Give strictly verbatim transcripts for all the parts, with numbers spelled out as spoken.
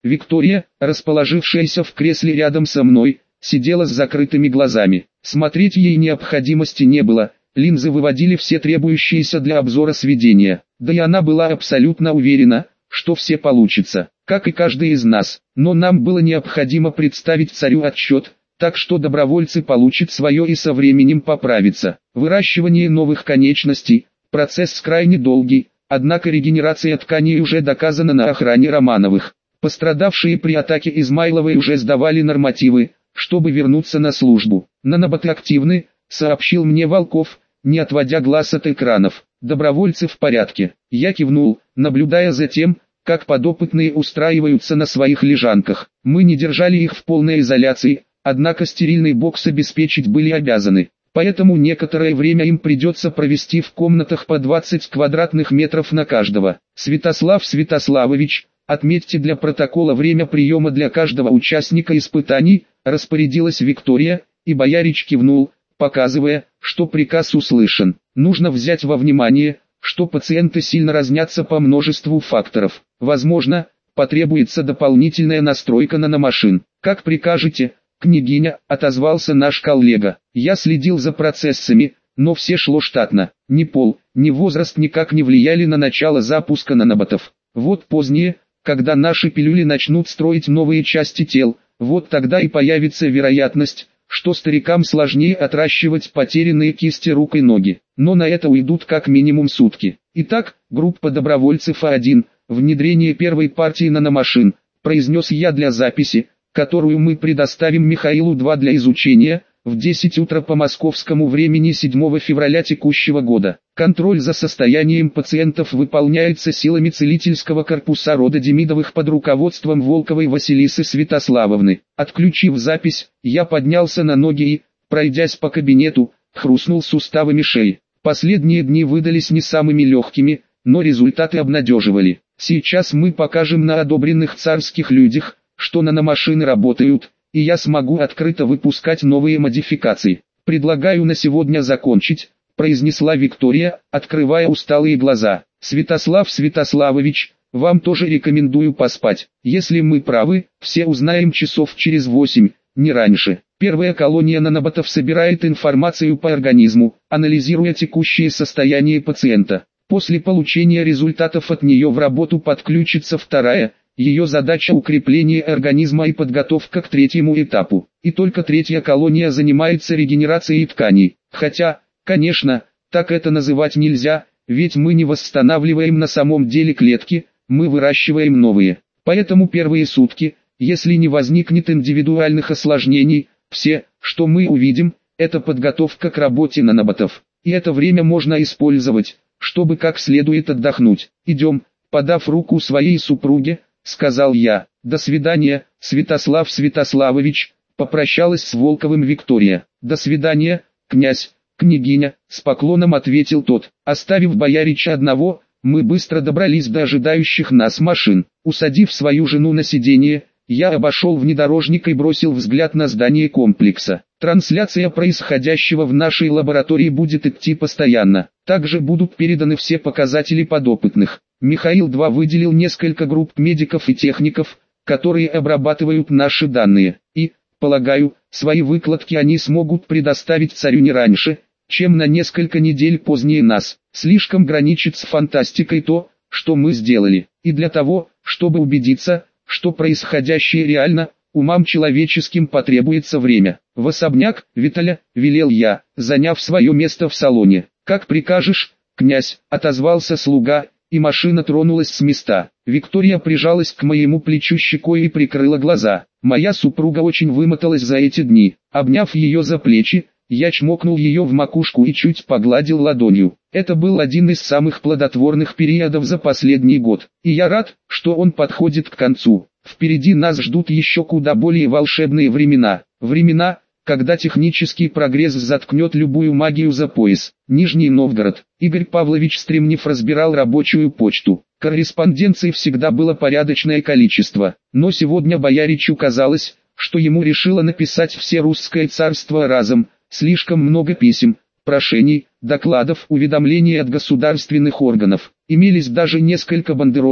Виктория, расположившаяся в кресле рядом со мной, сидела с закрытыми глазами. Смотреть ей необходимости не было, линзы выводили все требующиеся для обзора сведения. Да и она была абсолютно уверена, что все получится, как и каждый из нас. Но нам было необходимо представить царю отчет, так что добровольцы получат свое и со временем поправятся. Выращивание новых конечностей – процесс крайне долгий, однако регенерация тканей уже доказана на охране Романовых. Пострадавшие при атаке Измайловой уже сдавали нормативы, чтобы вернуться на службу. Наноботы активны, сообщил мне Волков, не отводя глаз от экранов. Добровольцы в порядке. Я кивнул, наблюдая за тем, как подопытные устраиваются на своих лежанках. Мы не держали их в полной изоляции, однако стерильный бокс обеспечить были обязаны. Поэтому некоторое время им придется провести в комнатах по двадцать квадратных метров на каждого. Святослав Святославович, отметьте для протокола время приема для каждого участника испытаний, распорядилась Виктория, и боярич кивнул, показывая, что приказ услышан. Нужно взять во внимание, что пациенты сильно разнятся по множеству факторов. Возможно, потребуется дополнительная настройка наномашин. Как прикажете, княгиня, отозвался наш коллега. Я следил за процессами, но все шло штатно. Ни пол, ни возраст никак не влияли на начало запуска наноботов. Вот позднее, когда наши пилюли начнут строить новые части тел, вот тогда и появится вероятность, что старикам сложнее отращивать потерянные кисти рук и ноги. Но на это уйдут как минимум сутки. Итак, группа добровольцев А один, внедрение первой партии наномашин, произнес я для записи, которую мы предоставим Михаилу два для изучения, в десять утра по московскому времени седьмого февраля текущего года. Контроль за состоянием пациентов выполняется силами целительского корпуса рода Демидовых под руководством Волковой Василисы Святославовны. Отключив запись, я поднялся на ноги и, пройдясь по кабинету, хрустнул суставами шеи. Последние дни выдались не самыми легкими, но результаты обнадеживали. Сейчас мы покажем на одобренных царских людях, что наномашины работают, и я смогу открыто выпускать новые модификации. Предлагаю на сегодня закончить, произнесла Виктория, открывая усталые глаза. Святослав Святославович, вам тоже рекомендую поспать. Если мы правы, все узнаем часов через восемь, не раньше. Первая колония наноботов собирает информацию по организму, анализируя текущее состояние пациента. После получения результатов от нее в работу подключится вторая. Ее задача укрепление организма и подготовка к третьему этапу. И только третья колония занимается регенерацией тканей. Хотя, конечно, так это называть нельзя, ведь мы не восстанавливаем на самом деле клетки, мы выращиваем новые. Поэтому первые сутки, если не возникнет индивидуальных осложнений, все, что мы увидим, это подготовка к работе наноботов. И это время можно использовать, чтобы как следует отдохнуть. Идем, подав руку своей супруге, сказал я. До свидания, Святослав Святославович, попрощалась с Волковым Виктория. До свидания, князь, княгиня, с поклоном ответил тот. Оставив боярича одного, мы быстро добрались до ожидающих нас машин. Усадив свою жену на сиденье, я обошел внедорожник и бросил взгляд на здание комплекса. Трансляция происходящего в нашей лаборатории будет идти постоянно. Также будут переданы все показатели подопытных. Михаил два выделил несколько групп медиков и техников, которые обрабатывают наши данные. И, полагаю, свои выкладки они смогут предоставить царю не раньше, чем на несколько недель позднее нас. Слишком граничит с фантастикой то, что мы сделали. И для того, чтобы убедиться, что происходящее реально, умам человеческим потребуется время. В особняк, Виталя, велел я, заняв свое место в салоне. Как прикажешь, князь, отозвался слуга, и машина тронулась с места. Виктория прижалась к моему плечу щекой и прикрыла глаза. Моя супруга очень вымоталась за эти дни. Обняв ее за плечи, я чмокнул ее в макушку и чуть погладил ладонью. Это был один из самых плодотворных периодов за последний год. И я рад, что он подходит к концу. Впереди нас ждут еще куда более волшебные времена. Времена, когда технический прогресс заткнет любую магию за пояс. Нижний Новгород. Игорь Павлович Стремнев разбирал рабочую почту. Корреспонденции всегда было порядочное количество. Но сегодня бояричу казалось, что ему решило написать все русское царство разом. Слишком много писем, прошений, докладов, уведомлений от государственных органов. Имелись даже несколько бандеролей,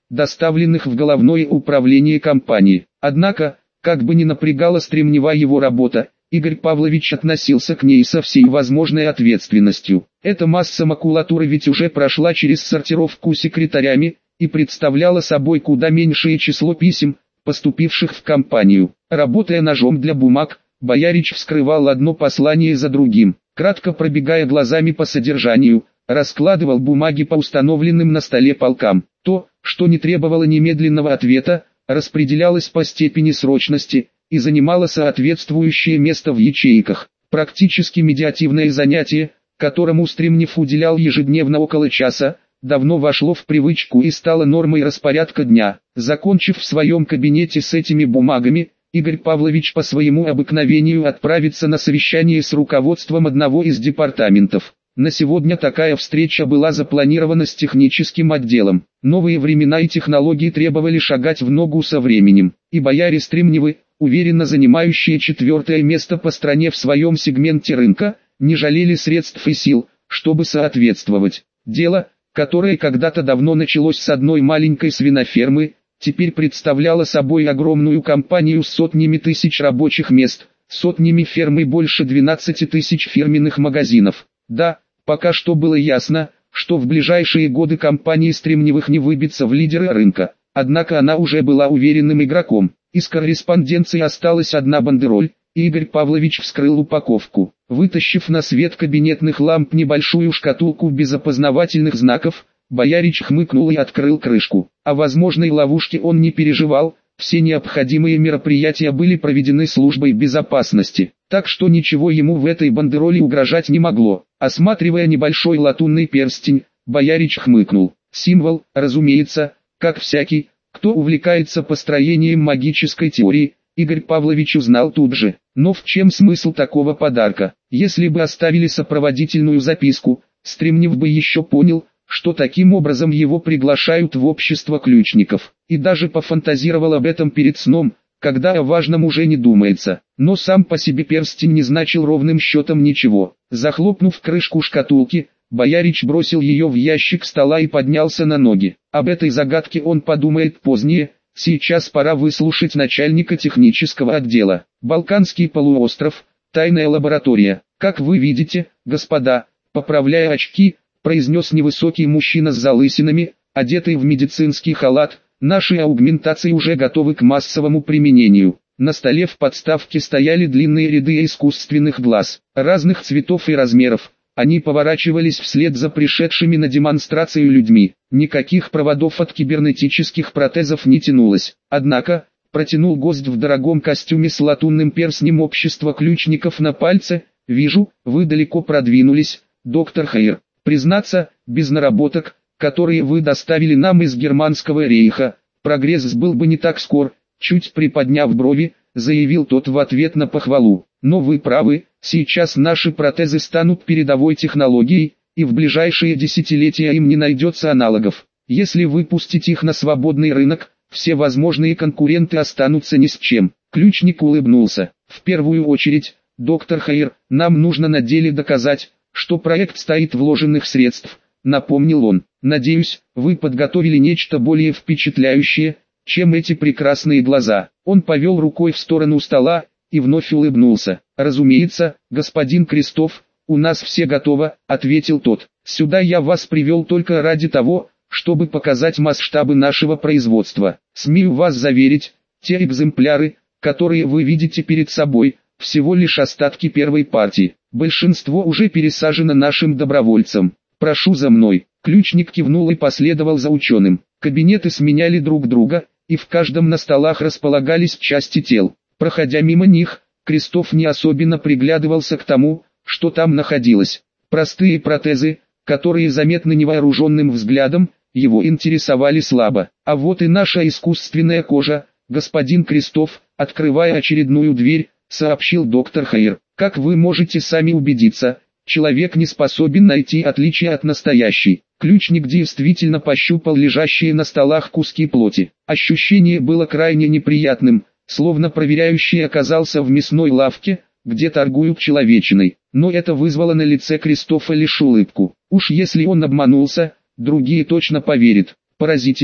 доставленных в головное управление компании. Однако, как бы ни напрягала стремнева его работа, Игорь Павлович относился к ней со всей возможной ответственностью. Эта масса макулатуры ведь уже прошла через сортировку секретарями и представляла собой куда меньшее число писем, поступивших в компанию. Работая ножом для бумаг, Боярич вскрывал одно послание за другим, кратко пробегая глазами по содержанию, раскладывал бумаги по установленным на столе полкам. То, что не требовало немедленного ответа, распределялось по степени срочности и занимало соответствующее место в ячейках. Практически медиативное занятие, которому Стремнев уделял ежедневно около часа, давно вошло в привычку и стало нормой распорядка дня. Закончив в своем кабинете с этими бумагами, Игорь Павлович по своему обыкновению отправится на совещание с руководством одного из департаментов. На сегодня такая встреча была запланирована с техническим отделом. Новые времена и технологии требовали шагать в ногу со временем, и бояре Стремневы, уверенно занимающие четвертое место по стране в своем сегменте рынка, не жалели средств и сил, чтобы соответствовать. Дело, которое когда-то давно началось с одной маленькой свинофермы, теперь представляло собой огромную компанию с сотнями тысяч рабочих мест, сотнями ферм и больше двенадцати тысяч фирменных магазинов. Да, пока что было ясно, что в ближайшие годы компании Стремневых не выбиться в лидеры рынка, однако она уже была уверенным игроком. Из корреспонденции осталась одна бандероль, и Игорь Павлович вскрыл упаковку. Вытащив на свет кабинетных ламп небольшую шкатулку без опознавательных знаков, Боярич хмыкнул и открыл крышку. О возможной ловушке он не переживал, все необходимые мероприятия были проведены службой безопасности, так что ничего ему в этой бандероли угрожать не могло. Осматривая небольшой латунный перстень, Боярич хмыкнул. Символ, разумеется, как всякий, кто увлекается построением магической теории, Игорь Павлович узнал тут же. Но в чем смысл такого подарка? Если бы оставили сопроводительную записку, Стремнев бы еще понял, что таким образом его приглашают в общество ключников, и даже пофантазировал об этом перед сном, когда о важном уже не думается. Но сам по себе перстень не значил ровным счетом ничего. Захлопнув крышку шкатулки, Боярич бросил ее в ящик стола и поднялся на ноги. Об этой загадке он подумает позднее, сейчас пора выслушать начальника технического отдела. Балканский полуостров, тайная лаборатория. Как вы видите, господа, поправляя очки, произнес невысокий мужчина с залысинами, одетый в медицинский халат, наши аугментации уже готовы к массовому применению. На столе в подставке стояли длинные ряды искусственных глаз, разных цветов и размеров. Они поворачивались вслед за пришедшими на демонстрацию людьми. Никаких проводов от кибернетических протезов не тянулось. Однако, протянул гость в дорогом костюме с латунным перстнем общества ключников на пальце, вижу, вы далеко продвинулись, доктор Хайер. Признаться, без наработок, которые вы доставили нам из германского рейха, прогресс был бы не так скор, чуть приподняв брови, заявил тот в ответ на похвалу. Но вы правы, сейчас наши протезы станут передовой технологией, и в ближайшие десятилетия им не найдется аналогов. Если выпустить их на свободный рынок, все возможные конкуренты останутся ни с чем. Ключник улыбнулся. В первую очередь, доктор Хайер, нам нужно на деле доказать, что проект стоит вложенных средств, напомнил он. Надеюсь, вы подготовили нечто более впечатляющее, чем эти прекрасные глаза. Он повел рукой в сторону стола и вновь улыбнулся. Разумеется, господин Крестов, у нас все готово, ответил тот. Сюда я вас привел только ради того, чтобы показать масштабы нашего производства. Смею вас заверить, те экземпляры, которые вы видите перед собой, всего лишь остатки первой партии. Большинство уже пересажено нашим добровольцам. Прошу за мной. Ключник кивнул и последовал за ученым. Кабинеты сменяли друг друга, и в каждом на столах располагались части тел. Проходя мимо них, Крестов не особенно приглядывался к тому, что там находилось. Простые протезы, которые заметны невооруженным взглядом, его интересовали слабо. А вот и наша искусственная кожа, господин Крестов, открывая очередную дверь, сообщил доктор Хайер. Как вы можете сами убедиться, человек не способен найти отличия от настоящей. Ключник действительно пощупал лежащие на столах куски плоти. Ощущение было крайне неприятным, словно проверяющий оказался в мясной лавке, где торгуют человечиной. Но это вызвало на лице Кристофа лишь улыбку. Уж если он обманулся, другие точно поверят. Поразительно,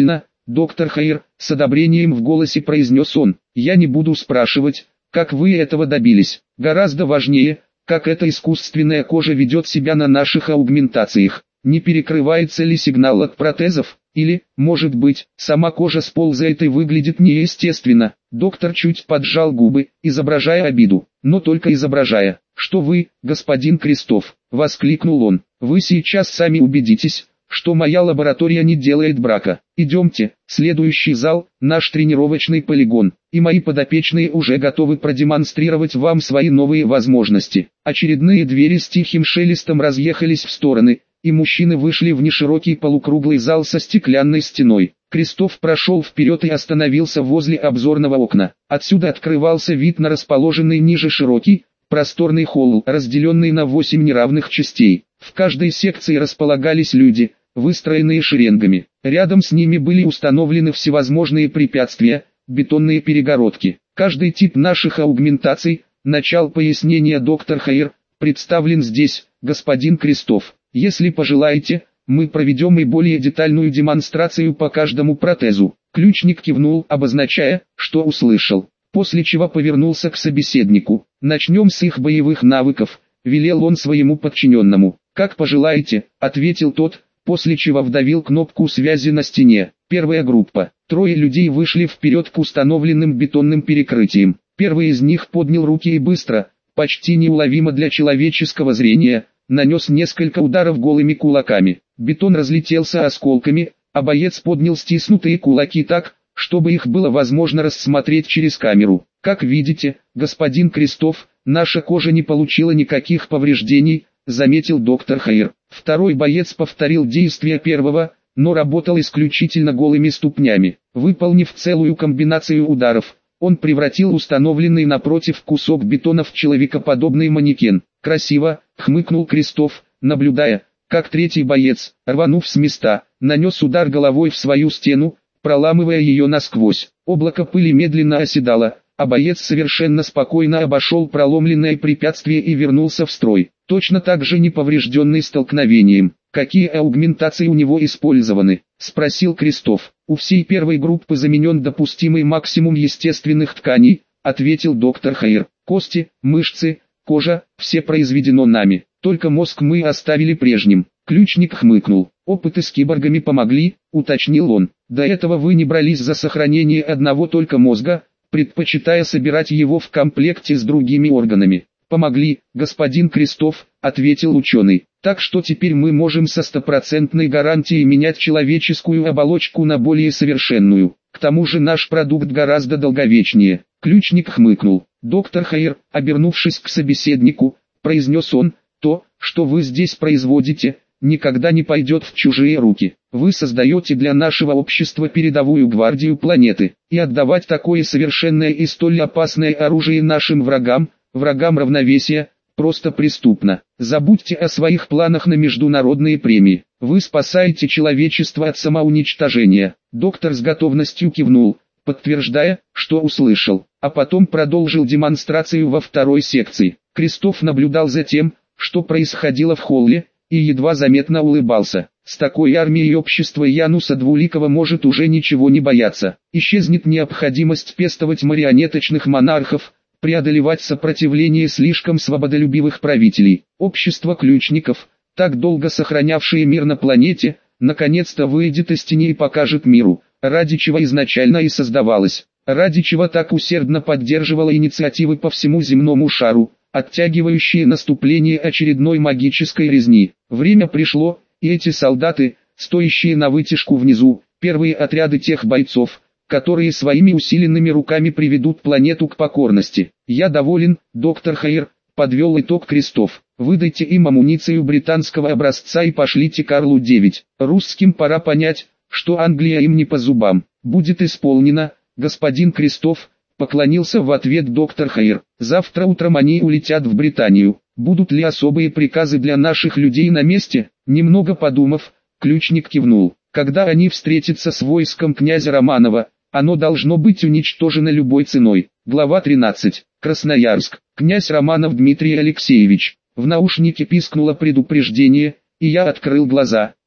доктор Хаир, с одобрением в голосе произнес он. Я не буду спрашивать, как вы этого добились. Гораздо важнее, как эта искусственная кожа ведет себя на наших аугментациях. Не перекрывается ли сигнал от протезов? Или, может быть, сама кожа сползает и выглядит неестественно? Доктор чуть поджал губы, изображая обиду, но только изображая. «Что вы, господин Крестов?» — воскликнул он. «Вы сейчас сами убедитесь, что моя лаборатория не делает брака. Идемте, следующий зал, наш тренировочный полигон, и мои подопечные уже готовы продемонстрировать вам свои новые возможности». Очередные двери с тихим шелестом разъехались в стороны, и мужчины вышли в неширокий полукруглый зал со стеклянной стеной. Крестов прошел вперед и остановился возле обзорного окна. Отсюда открывался вид на расположенный ниже широкий, просторный холл, разделенный на восемь неравных частей. В каждой секции располагались люди, выстроенные шеренгами. Рядом с ними были установлены всевозможные препятствия, бетонные перегородки. Каждый тип наших аугментаций, начал пояснения доктор Хаир, представлен здесь, господин Крестов. Если пожелаете, мы проведем и более детальную демонстрацию по каждому протезу. Ключник кивнул, обозначая, что услышал, после чего повернулся к собеседнику. Начнем с их боевых навыков, велел он своему подчиненному. Как пожелаете, ответил тот, после чего вдавил кнопку связи на стене. Первая группа. Трое людей вышли вперед к установленным бетонным перекрытиям. Первый из них поднял руки и быстро, почти неуловимо для человеческого зрения, нанес несколько ударов голыми кулаками. Бетон разлетелся осколками, а боец поднял стиснутые кулаки так, чтобы их было возможно рассмотреть через камеру. Как видите, господин Крестов, наша кожа не получила никаких повреждений, заметил доктор Хаир. Второй боец повторил действия первого, но работал исключительно голыми ступнями. Выполнив целую комбинацию ударов, он превратил установленный напротив кусок бетона в человекоподобный манекен. «Красиво», — хмыкнул Крестов, наблюдая, как третий боец, рванув с места, нанес удар головой в свою стену, проламывая ее насквозь. Облако пыли медленно оседало, а боец совершенно спокойно обошел проломленное препятствие и вернулся в строй, точно так же не поврежденный столкновением. «Какие аугментации у него использованы?» — спросил Крестов. «У всей первой группы заменен допустимый максимум естественных тканей», — ответил доктор Хаир. «Кости, мышцы, кожа, все произведено нами, только мозг мы оставили прежним». Ключник хмыкнул. «Опыты с киборгами помогли», — уточнил он. «До этого вы не брались за сохранение одного только мозга, предпочитая собирать его в комплекте с другими органами». «Помогли, господин Крестов», — ответил ученый. «Так что теперь мы можем со стопроцентной гарантией менять человеческую оболочку на более совершенную. К тому же наш продукт гораздо долговечнее». Ключник хмыкнул. «Доктор Хаир», обернувшись к собеседнику, произнес он, «то, что вы здесь производите, никогда не пойдет в чужие руки. Вы создаете для нашего общества передовую гвардию планеты, и отдавать такое совершенное и столь опасное оружие нашим врагам, врагам равновесия, просто преступно. Забудьте о своих планах на международные премии. Вы спасаете человечество от самоуничтожения». Доктор с готовностью кивнул, подтверждая, что услышал, а потом продолжил демонстрацию во второй секции. Крестов наблюдал за тем, что происходило в холле, и едва заметно улыбался. С такой армией общества Януса Двуликого может уже ничего не бояться. Исчезнет необходимость пестовать марионеточных монархов, преодолевать сопротивление слишком свободолюбивых правителей. Общество ключников, так долго сохранявшее мир на планете, наконец-то выйдет из тени и покажет миру, ради чего изначально и создавалось, ради чего так усердно поддерживало инициативы по всему земному шару, оттягивающие наступление очередной магической резни. Время пришло, и эти солдаты, стоящие на вытяжку внизу, первые отряды тех бойцов, которые своими усиленными руками приведут планету к покорности. «Я доволен, доктор Хаир», — подвел итог Крестов. «Выдайте им амуницию британского образца и пошлите Карлу девять. Русским пора понять, что Англия им не по зубам». «Будет исполнено, господин Крестов», — поклонился в ответ доктор Хаир. «Завтра утром они улетят в Британию. Будут ли особые приказы для наших людей на месте?» Немного подумав, ключник кивнул. «Когда они встретятся с войском князя Романова, оно должно быть уничтожено любой ценой». Глава тринадцать. Красноярск. Князь Романов Дмитрий Алексеевич. В наушнике пискнуло предупреждение, и я открыл глаза.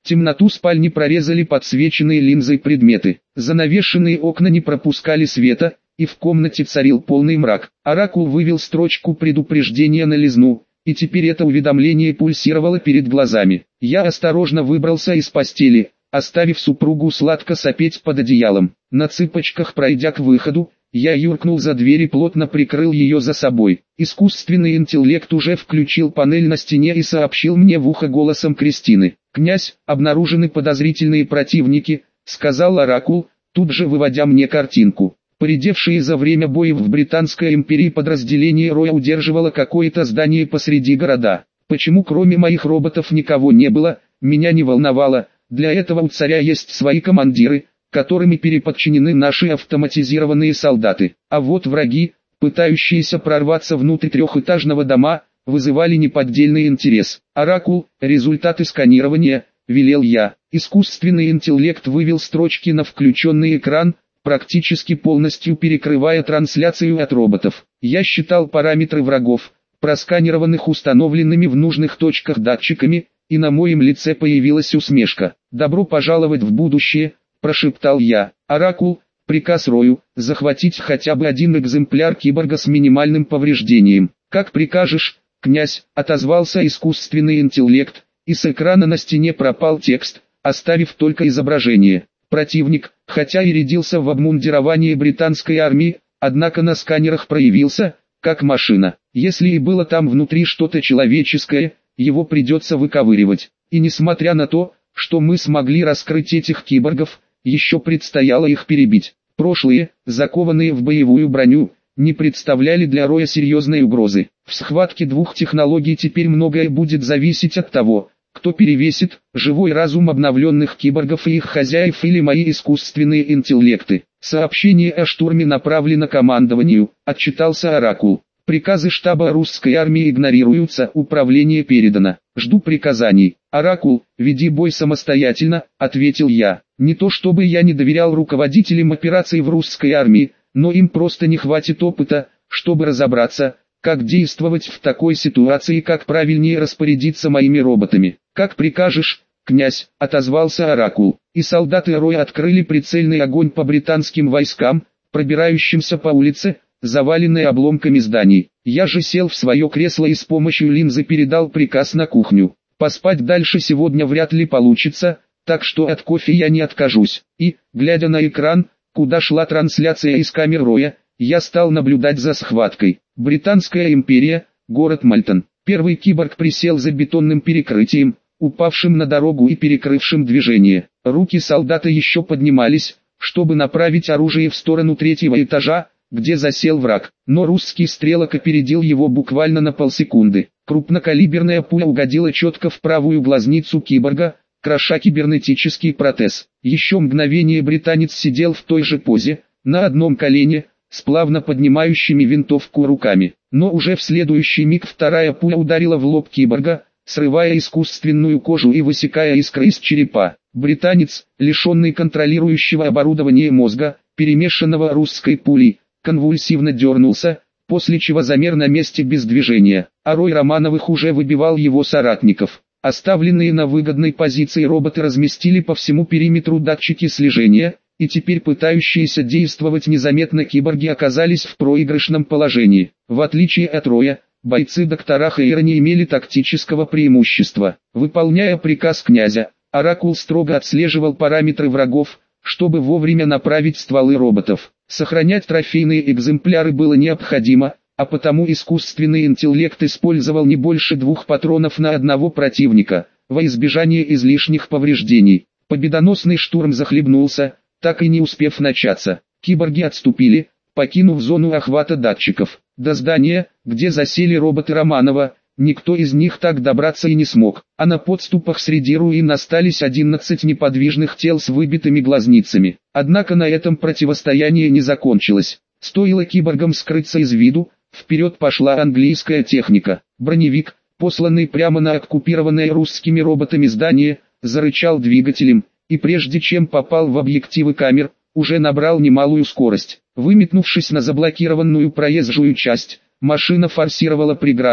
Темноту спальни прорезали подсвеченные линзой предметы. Занавешенные окна не пропускали света, и в комнате царил полный мрак. Оракул вывел строчку предупреждения на лизну, и теперь это уведомление пульсировало перед глазами. Я осторожно выбрался из постели, оставив супругу сладко сопеть под одеялом. На цыпочках пройдя к выходу, я юркнул за дверь и плотно прикрыл ее за собой. Искусственный интеллект уже включил панель на стене и сообщил мне в ухо голосом Кристины. «Князь, обнаружены подозрительные противники», — сказал Оракул, тут же выводя мне картинку. Поредевшие за время боев в Британской империи подразделение Роя удерживало какое-то здание посреди города. Почему кроме моих роботов никого не было, меня не волновало. Для этого у царя есть свои командиры, которыми переподчинены наши автоматизированные солдаты. А вот враги, пытающиеся прорваться внутрь трехэтажного дома, вызывали неподдельный интерес. «Оракул, результаты сканирования», — велел я. Искусственный интеллект вывел строчки на включенный экран, практически полностью перекрывая трансляцию от роботов. Я считал параметры врагов, просканированных установленными в нужных точках датчиками, и на моем лице появилась усмешка. «Добро пожаловать в будущее», — прошептал я. «Оракул, приказ Рою, захватить хотя бы один экземпляр киборга с минимальным повреждением». «Как прикажешь, князь», — отозвался искусственный интеллект, и с экрана на стене пропал текст, оставив только изображение. Противник, хотя и рядился в обмундировании британской армии, однако на сканерах проявился, как машина. Если и было там внутри что-то человеческое, его придется выковыривать. И несмотря на то, что мы смогли раскрыть этих киборгов, еще предстояло их перебить. Прошлые, закованные в боевую броню, не представляли для Роя серьезной угрозы. В схватке двух технологий теперь многое будет зависеть от того, кто перевесит, живой разум обновленных киборгов и их хозяев или мои искусственные интеллекты. Сообщение о штурме направлено командованию, отчитался Оракул. Приказы штаба русской армии игнорируются, управление передано. Жду приказаний. Оракул, веди бой самостоятельно, ответил я. Не то чтобы я не доверял руководителям операций в русской армии, но им просто не хватит опыта, чтобы разобраться, как действовать в такой ситуации и как правильнее распорядиться моими роботами. «Как прикажешь, князь», — отозвался Оракул, и солдаты Роя открыли прицельный огонь по британским войскам, пробирающимся по улице, заваленной обломками зданий. Я же сел в свое кресло и с помощью линзы передал приказ на кухню. Поспать дальше сегодня вряд ли получится, так что от кофе я не откажусь. И, глядя на экран, куда шла трансляция из камер Роя, я стал наблюдать за схваткой. Британская империя, город Мальтон. Первый киборг присел за бетонным перекрытием, упавшим на дорогу и перекрывшим движение. Руки солдата еще поднимались, чтобы направить оружие в сторону третьего этажа, где засел враг. Но русский стрелок опередил его буквально на полсекунды. Крупнокалиберная пуля угодила четко в правую глазницу киборга, кроша кибернетический протез. Еще мгновение британец сидел в той же позе, на одном колене, с плавно поднимающими винтовку руками. Но уже в следующий миг вторая пуля ударила в лоб киборга, срывая искусственную кожу и высекая искры из черепа. Британец, лишенный контролирующего оборудования мозга, перемешанного русской пулей, конвульсивно дернулся, после чего замер на месте без движения, а Рой Романовых уже выбивал его соратников. Оставленные на выгодной позиции роботы разместили по всему периметру датчики слежения, и теперь пытающиеся действовать незаметно киборги оказались в проигрышном положении. В отличие от Роя, бойцы доктора Хейра не имели тактического преимущества. Выполняя приказ князя, Оракул строго отслеживал параметры врагов, чтобы вовремя направить стволы роботов. Сохранять трофейные экземпляры было необходимо, а потому искусственный интеллект использовал не больше двух патронов на одного противника, во избежание излишних повреждений. Победоносный штурм захлебнулся, так и не успев начаться. Киборги отступили, покинув зону охвата датчиков. До здания, где засели роботы Романова, никто из них так добраться и не смог, а на подступах среди руин остались одиннадцать неподвижных тел с выбитыми глазницами. Однако на этом противостояние не закончилось. Стоило киборгам скрыться из виду, вперед пошла английская техника. Броневик, посланный прямо на оккупированное русскими роботами здание, зарычал двигателем, и прежде чем попал в объективы камер, уже набрал немалую скорость. Выметнувшись на заблокированную проезжую часть, машина форсировала преграду,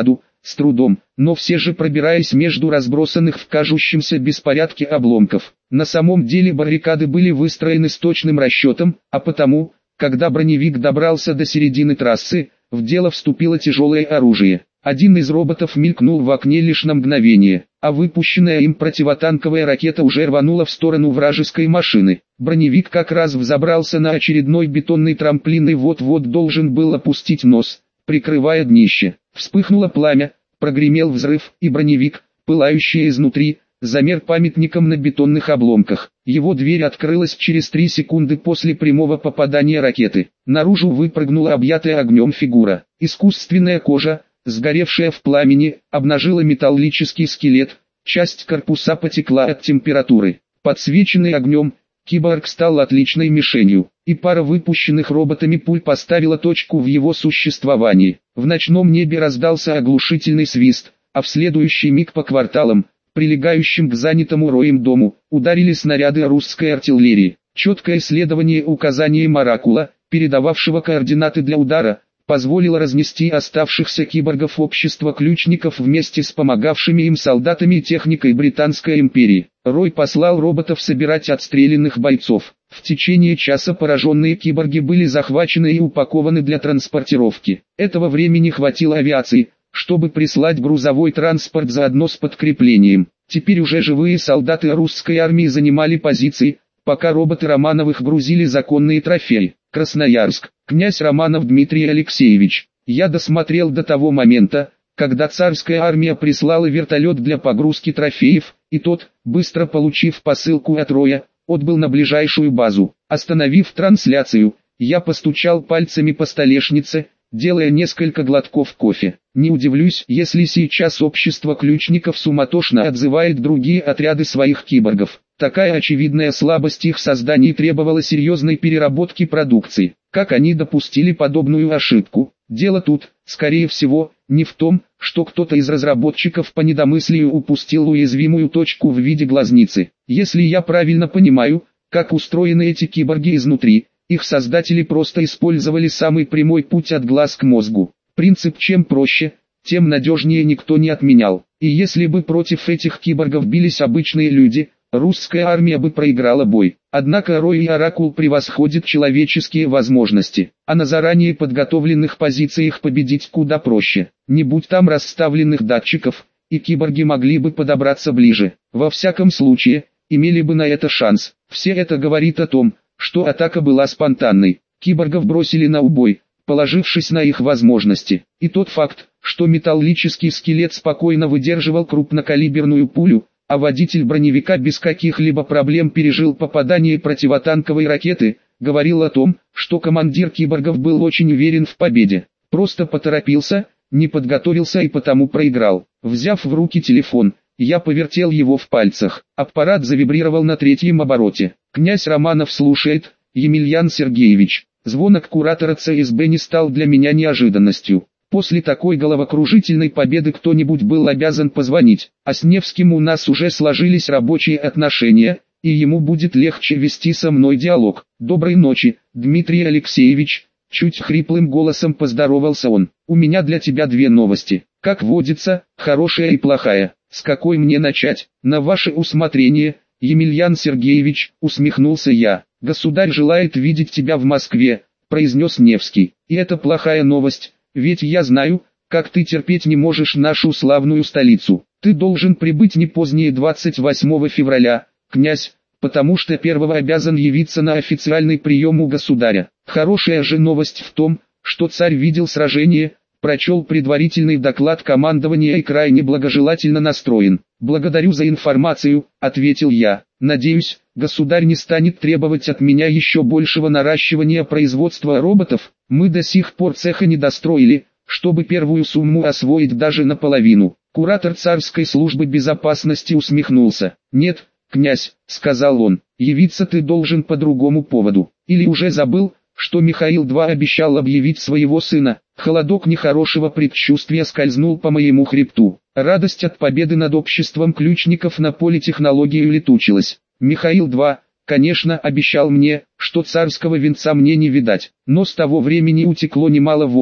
с трудом, но все же пробираясь между разбросанных в кажущемся беспорядке обломков. На самом деле баррикады были выстроены с точным расчетом, а потому, когда броневик добрался до середины трассы, в дело вступило тяжелое оружие. Один из роботов мелькнул в окне лишь на мгновение, а выпущенная им противотанковая ракета уже рванула в сторону вражеской машины. Броневик как раз взобрался на очередной бетонный трамплин и вот-вот должен был опустить нос, прикрывая днище. Вспыхнуло пламя, прогремел взрыв, и броневик, пылающий изнутри, замер памятником на бетонных обломках. Его дверь открылась через три секунды после прямого попадания ракеты. Наружу выпрыгнула объятая огнем фигура. Искусственная кожа, сгоревшая в пламени, обнажила металлический скелет, часть корпуса потекла от температуры. Подсвеченный огнем, киборг стал отличной мишенью, и пара выпущенных роботами пуль поставила точку в его существовании. В ночном небе раздался оглушительный свист, а в следующий миг по кварталам, прилегающим к занятому роем дому, ударили снаряды русской артиллерии. Четкое следование указаниям оракула, передававшего координаты для удара, позволило разнести оставшихся киборгов общества ключников вместе с помогавшими им солдатами и техникой Британской империи. Рой послал роботов собирать отстрелянных бойцов. В течение часа пораженные киборги были захвачены и упакованы для транспортировки. Этого времени хватило авиации, чтобы прислать грузовой транспорт заодно с подкреплением. Теперь уже живые солдаты русской армии занимали позиции, пока роботы Романовых грузили законные трофеи. Красноярск. Князь Романов Дмитрий Алексеевич. Я досмотрел до того момента, когда царская армия прислала вертолет для погрузки трофеев, и тот, быстро получив посылку от Роя, отбыл на ближайшую базу. Остановив трансляцию, я постучал пальцами по столешнице, делая несколько глотков кофе. Не удивлюсь, если сейчас общество ключников суматошно отзывает другие отряды своих киборгов. Такая очевидная слабость их созданий требовала серьезной переработки продукции. Как они допустили подобную ошибку? Дело тут, скорее всего, не в том, что кто-то из разработчиков по недомыслию упустил уязвимую точку в виде глазницы. Если я правильно понимаю, как устроены эти киборги изнутри, их создатели просто использовали самый прямой путь от глаз к мозгу. Принцип «чем проще, тем надежнее» никто не отменял. И если бы против этих киборгов бились обычные люди, русская армия бы проиграла бой. Однако Рой и Оракул превосходят человеческие возможности, а на заранее подготовленных позициях победить куда проще. Не будь там расставленных датчиков, и киборги могли бы подобраться ближе. Во всяком случае, имели бы на это шанс. Все это говорит о том, что атака была спонтанной. Киборгов бросили на убой, положившись на их возможности. И тот факт, что металлический скелет спокойно выдерживал крупнокалиберную пулю, а водитель броневика без каких-либо проблем пережил попадание противотанковой ракеты, говорил о том, что командир киборгов был очень уверен в победе. Просто поторопился, не подготовился и потому проиграл. Взяв в руки телефон, я повертел его в пальцах. Аппарат завибрировал на третьем обороте. Князь Романов слушает, Емельян Сергеевич. Звонок куратора ЦСБ не стал для меня неожиданностью. После такой головокружительной победы кто-нибудь был обязан позвонить, а с Невским у нас уже сложились рабочие отношения, и ему будет легче вести со мной диалог. Доброй ночи, Дмитрий Алексеевич, чуть хриплым голосом поздоровался он. У меня для тебя две новости, как водится, хорошая и плохая. С какой мне начать? На ваше усмотрение, Емельян Сергеевич, усмехнулся я. Государь желает видеть тебя в Москве, произнес Невский. И это плохая новость. Ведь я знаю, как ты терпеть не можешь нашу славную столицу. Ты должен прибыть не позднее двадцать восьмого февраля, князь, потому что первого обязан явиться на официальный прием у государя. Хорошая же новость в том, что царь видел сражение, прочел предварительный доклад командования и крайне благожелательно настроен. «Благодарю за информацию», — ответил я. «Надеюсь, государь не станет требовать от меня еще большего наращивания производства роботов. Мы до сих пор цеха не достроили, чтобы первую сумму освоить даже наполовину». Куратор царской службы безопасности усмехнулся. «Нет, князь», — сказал он, — «явиться ты должен по другому поводу. Или уже забыл, что Михаил-два обещал объявить своего сына?» Холодок нехорошего предчувствия скользнул по моему хребту. Радость от победы над обществом ключников на поле технологии улетучилась. Михаил-два, конечно, обещал мне, что царского венца мне не видать, но с того времени утекло немало воды,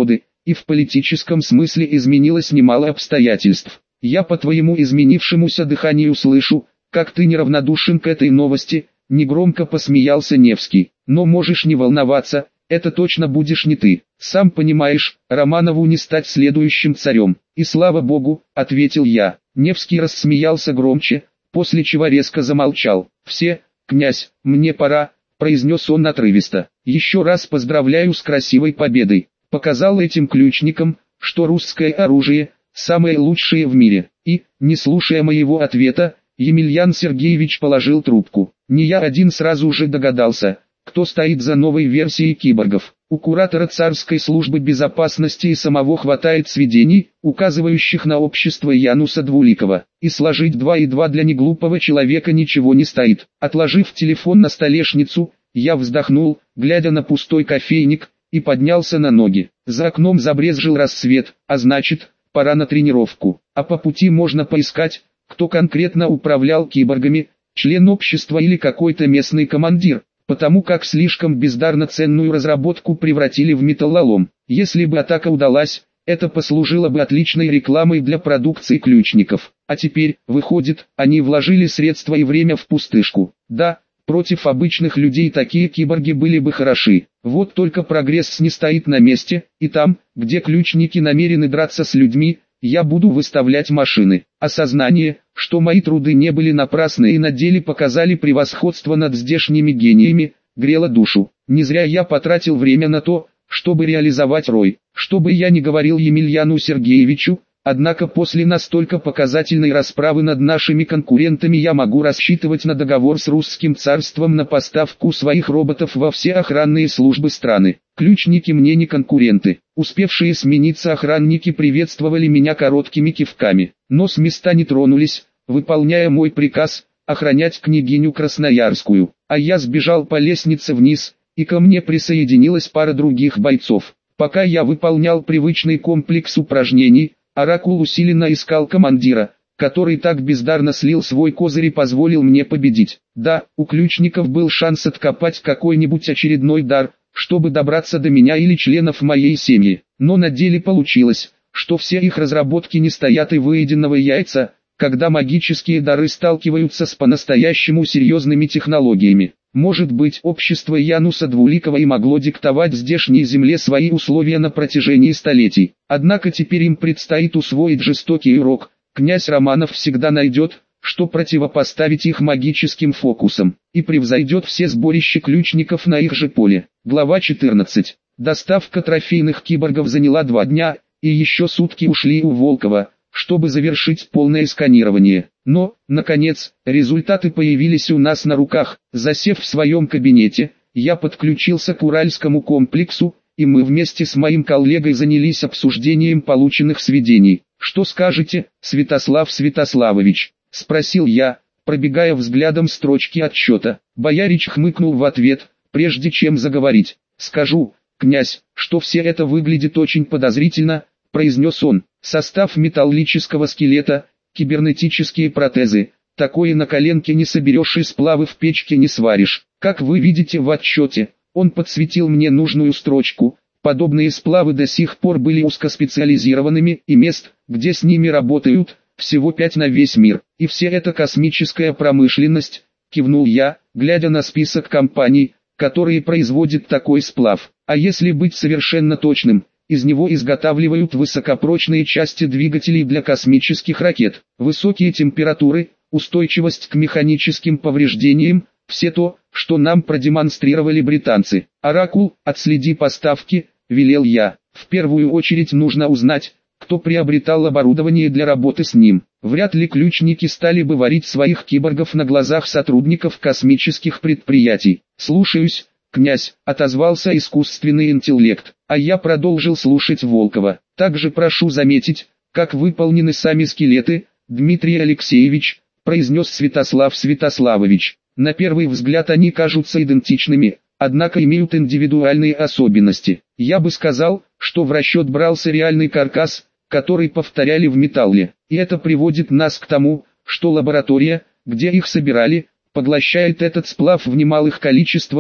и в политическом смысле изменилось немало обстоятельств. Я по твоему изменившемуся дыханию слышу, как ты неравнодушен к этой новости, негромко посмеялся Невский. Но можешь не волноваться, это точно будешь не ты. Сам понимаешь, Романову не стать следующим царем. И слава богу, ответил я. Невский рассмеялся громче, после чего резко замолчал. Все, князь, мне пора, произнес он отрывисто. Еще раз поздравляю с красивой победой. Показал этим ключникам, что русское оружие самое лучшее в мире. И, не слушая моего ответа, Емельян Сергеевич положил трубку. Не я один сразу же догадался, кто стоит за новой версией киборгов. У куратора царской службы безопасности и самого хватает сведений, указывающих на общество Януса Двуликова. И сложить два и два для неглупого человека ничего не стоит. Отложив телефон на столешницу, я вздохнул, глядя на пустой кофейник, и поднялся на ноги. За окном забрезжил рассвет, а значит, пора на тренировку. А по пути можно поискать, кто конкретно управлял киборгами, член общества или какой-то местный командир, потому как слишком бездарно ценную разработку превратили в металлолом. Если бы атака удалась, это послужило бы отличной рекламой для продукции ключников. А теперь, выходит, они вложили средства и время в пустышку. Да, против обычных людей такие киборги были бы хороши. Вот только прогресс не стоит на месте, и там, где ключники намерены драться с людьми, я буду выставлять машины. Осознание, что мои труды не были напрасны и на деле показали превосходство над здешними гениями, грело душу. Не зря я потратил время на то, чтобы реализовать рой. Что бы я ни говорил Емельяну Сергеевичу, однако после настолько показательной расправы над нашими конкурентами я могу рассчитывать на договор с русским царством на поставку своих роботов во все охранные службы страны. Ключники мне не конкуренты. Успевшие смениться охранники приветствовали меня короткими кивками, но с места не тронулись, выполняя мой приказ охранять княгиню Красноярскую. А я сбежал по лестнице вниз, и ко мне присоединилась пара других бойцов. Пока я выполнял привычный комплекс упражнений, Оракул усиленно искал командира, который так бездарно слил свой козырь и позволил мне победить. Да, у ключников был шанс откопать какой-нибудь очередной дар, чтобы добраться до меня или членов моей семьи. Но на деле получилось, что все их разработки не стоят и выеденного яйца, когда магические дары сталкиваются с по-настоящему серьезными технологиями. Может быть, общество Януса Двуликова и могло диктовать здешней земле свои условия на протяжении столетий. Однако теперь им предстоит усвоить жестокий урок. Князь Романов всегда найдет, что противопоставить их магическим фокусам, и превзойдет все сборища ключников на их же поле. Глава четырнадцать. Доставка трофейных киборгов заняла два дня, и еще сутки ушли у Волкова, чтобы завершить полное сканирование. Но, наконец, результаты появились у нас на руках. Засев в своем кабинете, я подключился к Уральскому комплексу, и мы вместе с моим коллегой занялись обсуждением полученных сведений. «Что скажете, Святослав Святославович?» – спросил я, пробегая взглядом строчки отчета. Боярич хмыкнул в ответ, прежде чем заговорить. «Скажу, князь, что все это выглядит очень подозрительно», – произнес он. «Состав металлического скелета, кибернетические протезы, такое на коленке не соберешь и сплавы в печке не сваришь. Как вы видите в отчете, он подсветил мне нужную строчку. Подобные сплавы до сих пор были узкоспециализированными, и мест, где с ними работают, всего пять на весь мир. И все это космическая промышленность», — кивнул я, глядя на список компаний, которые производят такой сплав. «А если быть совершенно точным, из него изготавливают высокопрочные части двигателей для космических ракет, высокие температуры, устойчивость к механическим повреждениям, все то, что нам продемонстрировали британцы. Оракул, отследи поставки», — велел я. «В первую очередь нужно узнать, кто приобретал оборудование для работы с ним. Вряд ли ключники стали бы варить своих киборгов на глазах сотрудников космических предприятий». «Слушаюсь, князь», — отозвался искусственный интеллект, а я продолжил слушать Волкова. «Также прошу заметить, как выполнены сами скелеты, Дмитрий Алексеевич», — произнес Святослав Святославович. «На первый взгляд они кажутся идентичными, однако имеют индивидуальные особенности. Я бы сказал, что в расчет брался реальный каркас, который повторяли в металле, и это приводит нас к тому, что лаборатория, где их собирали, поглощает этот сплав в немалых количествах,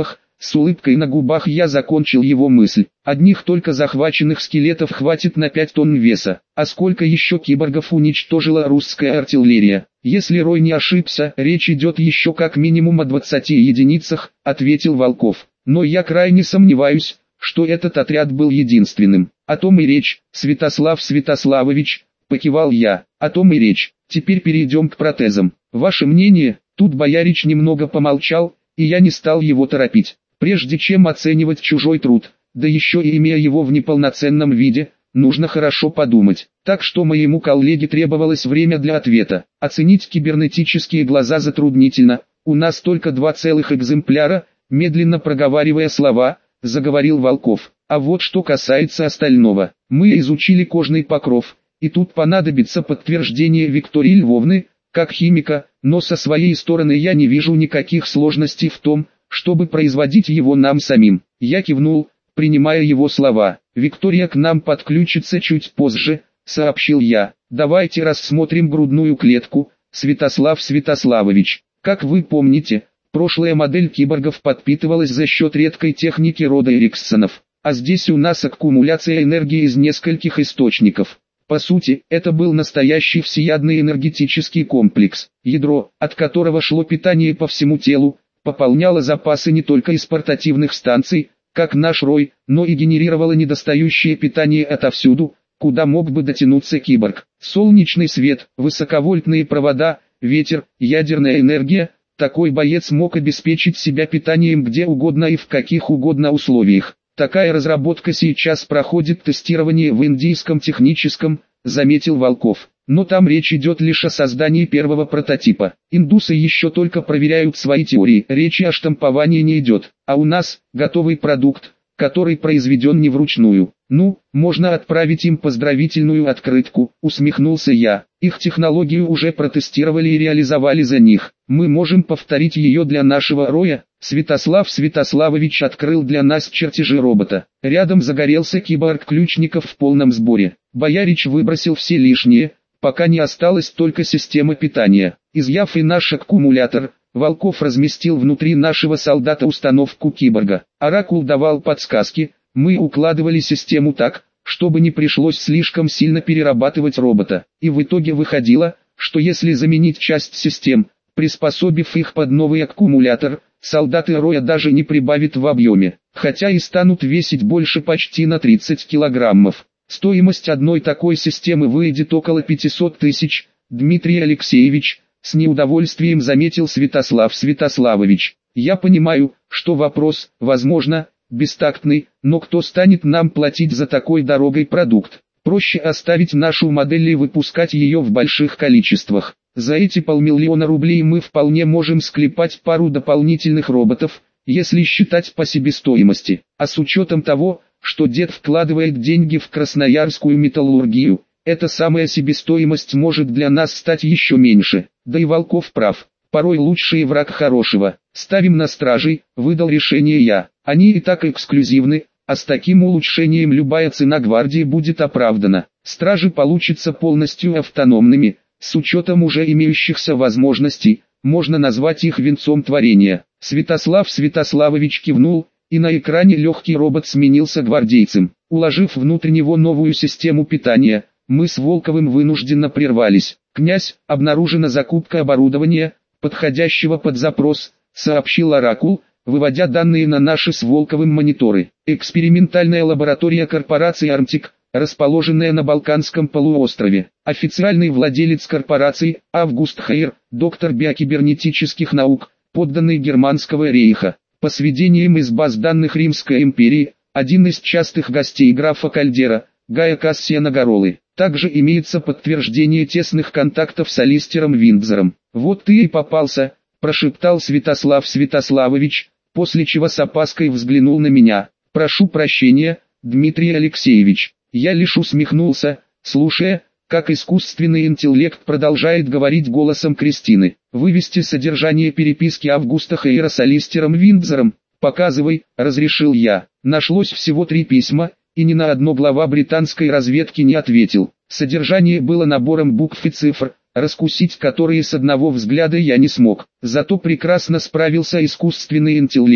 С улыбкой на губах я закончил его мысль. Одних только захваченных скелетов хватит на пять тонн веса. А сколько еще киборгов уничтожила русская артиллерия? Если Рой не ошибся, речь идет еще как минимум о двадцати единицах, ответил Волков. Но я крайне сомневаюсь, что этот отряд был единственным. О том и речь, Святослав Святославович, покивал я. О том и речь. Теперь перейдем к протезам. Ваше мнение? Тут боярич немного помолчал, и я не стал его торопить. Прежде чем оценивать чужой труд, да еще и имея его в неполноценном виде, нужно хорошо подумать. Так что моему коллеге требовалось время для ответа. Оценить кибернетические глаза затруднительно. У нас только два целых экземпляра, медленно проговаривая слова, заговорил Волков. А вот что касается остального. Мы изучили кожный покров, и тут понадобится подтверждение Виктории Львовны, как химика, но со своей стороны я не вижу никаких сложностей в том, чтобы производить его нам самим. Я кивнул, принимая его слова. Виктория к нам подключится чуть позже, сообщил я. Давайте рассмотрим грудную клетку, Святослав Святославович. Как вы помните, прошлая модель киборгов подпитывалась за счет редкой техники рода Эрикссонов. А здесь у нас аккумуляция энергии из нескольких источников. По сути, это был настоящий всеядный энергетический комплекс. Ядро, от которого шло питание по всему телу, пополняла запасы не только из портативных станций, как наш Рой, но и генерировала недостающее питание отовсюду, куда мог бы дотянуться киборг. Солнечный свет, высоковольтные провода, ветер, ядерная энергия, такой боец мог обеспечить себя питанием где угодно и в каких угодно условиях. Такая разработка сейчас проходит тестирование в Индийском техническом, заметил Волков. Но там речь идет лишь о создании первого прототипа. Индусы еще только проверяют свои теории, речи о штамповании не идет. А у нас готовый продукт, который произведен не вручную. Ну, можно отправить им поздравительную открытку, усмехнулся я. Их технологию уже протестировали и реализовали за них. Мы можем повторить ее для нашего Роя. Святослав Святославович открыл для нас чертежи робота. Рядом загорелся киборг Ключников в полном сборе. Боярич выбросил все лишнее, пока не осталась только система питания. Изъяв и наш аккумулятор, Волков разместил внутри нашего солдата установку киборга. Оракул давал подсказки, мы укладывали систему так, чтобы не пришлось слишком сильно перерабатывать робота. И в итоге выходило, что если заменить часть систем, приспособив их под новый аккумулятор, солдаты Роя даже не прибавят в объеме, хотя и станут весить больше почти на тридцать килограммов. Стоимость одной такой системы выйдет около пятисот тысяч, Дмитрий Алексеевич, с неудовольствием заметил Святослав Святославович. Я понимаю, что вопрос, возможно, бестактный, но кто станет нам платить за такой дорогой продукт? Проще оставить нашу модель и выпускать ее в больших количествах. За эти полмиллиона рублей мы вполне можем склепать пару дополнительных роботов, если считать по себестоимости. А с учетом того, что дед вкладывает деньги в красноярскую металлургию, эта самая себестоимость может для нас стать еще меньше. Да и Волков прав, порой лучший враг хорошего. Ставим на стражей, выдал решение я. Они и так эксклюзивны, а с таким улучшением любая цена гвардии будет оправдана. Стражи получатся полностью автономными, с учетом уже имеющихся возможностей, можно назвать их венцом творения. Святослав Святославович кивнул, и на экране легкий робот сменился гвардейцем. Уложив внутрь него новую систему питания, мы с Волковым вынужденно прервались. «Князь, обнаружена закупка оборудования, подходящего под запрос», сообщил Оракул, выводя данные на наши с Волковым мониторы. Экспериментальная лаборатория корпорации «Армтик», расположенная на Балканском полуострове. Официальный владелец корпорации – Август Хейр, доктор биокибернетических наук, подданный Германского рейха. По сведениям из баз данных Римской империи, один из частых гостей графа Кальдера, Гая Кассия Нагоролы. Также имеется подтверждение тесных контактов с Алистером Виндзором. «Вот ты и попался», – прошептал Святослав Святославович, после чего с опаской взглянул на меня. «Прошу прощения, Дмитрий Алексеевич». Я лишь усмехнулся, слушая, как искусственный интеллект продолжает говорить голосом Кристины. «Вывести содержание переписки Августа Хейра с Алистером Виндзором? Показывай», — разрешил я. Нашлось всего три письма, и ни на одно глава британской разведки не ответил. Содержание было набором букв и цифр, раскусить которые с одного взгляда я не смог. Зато прекрасно справился искусственный интеллект,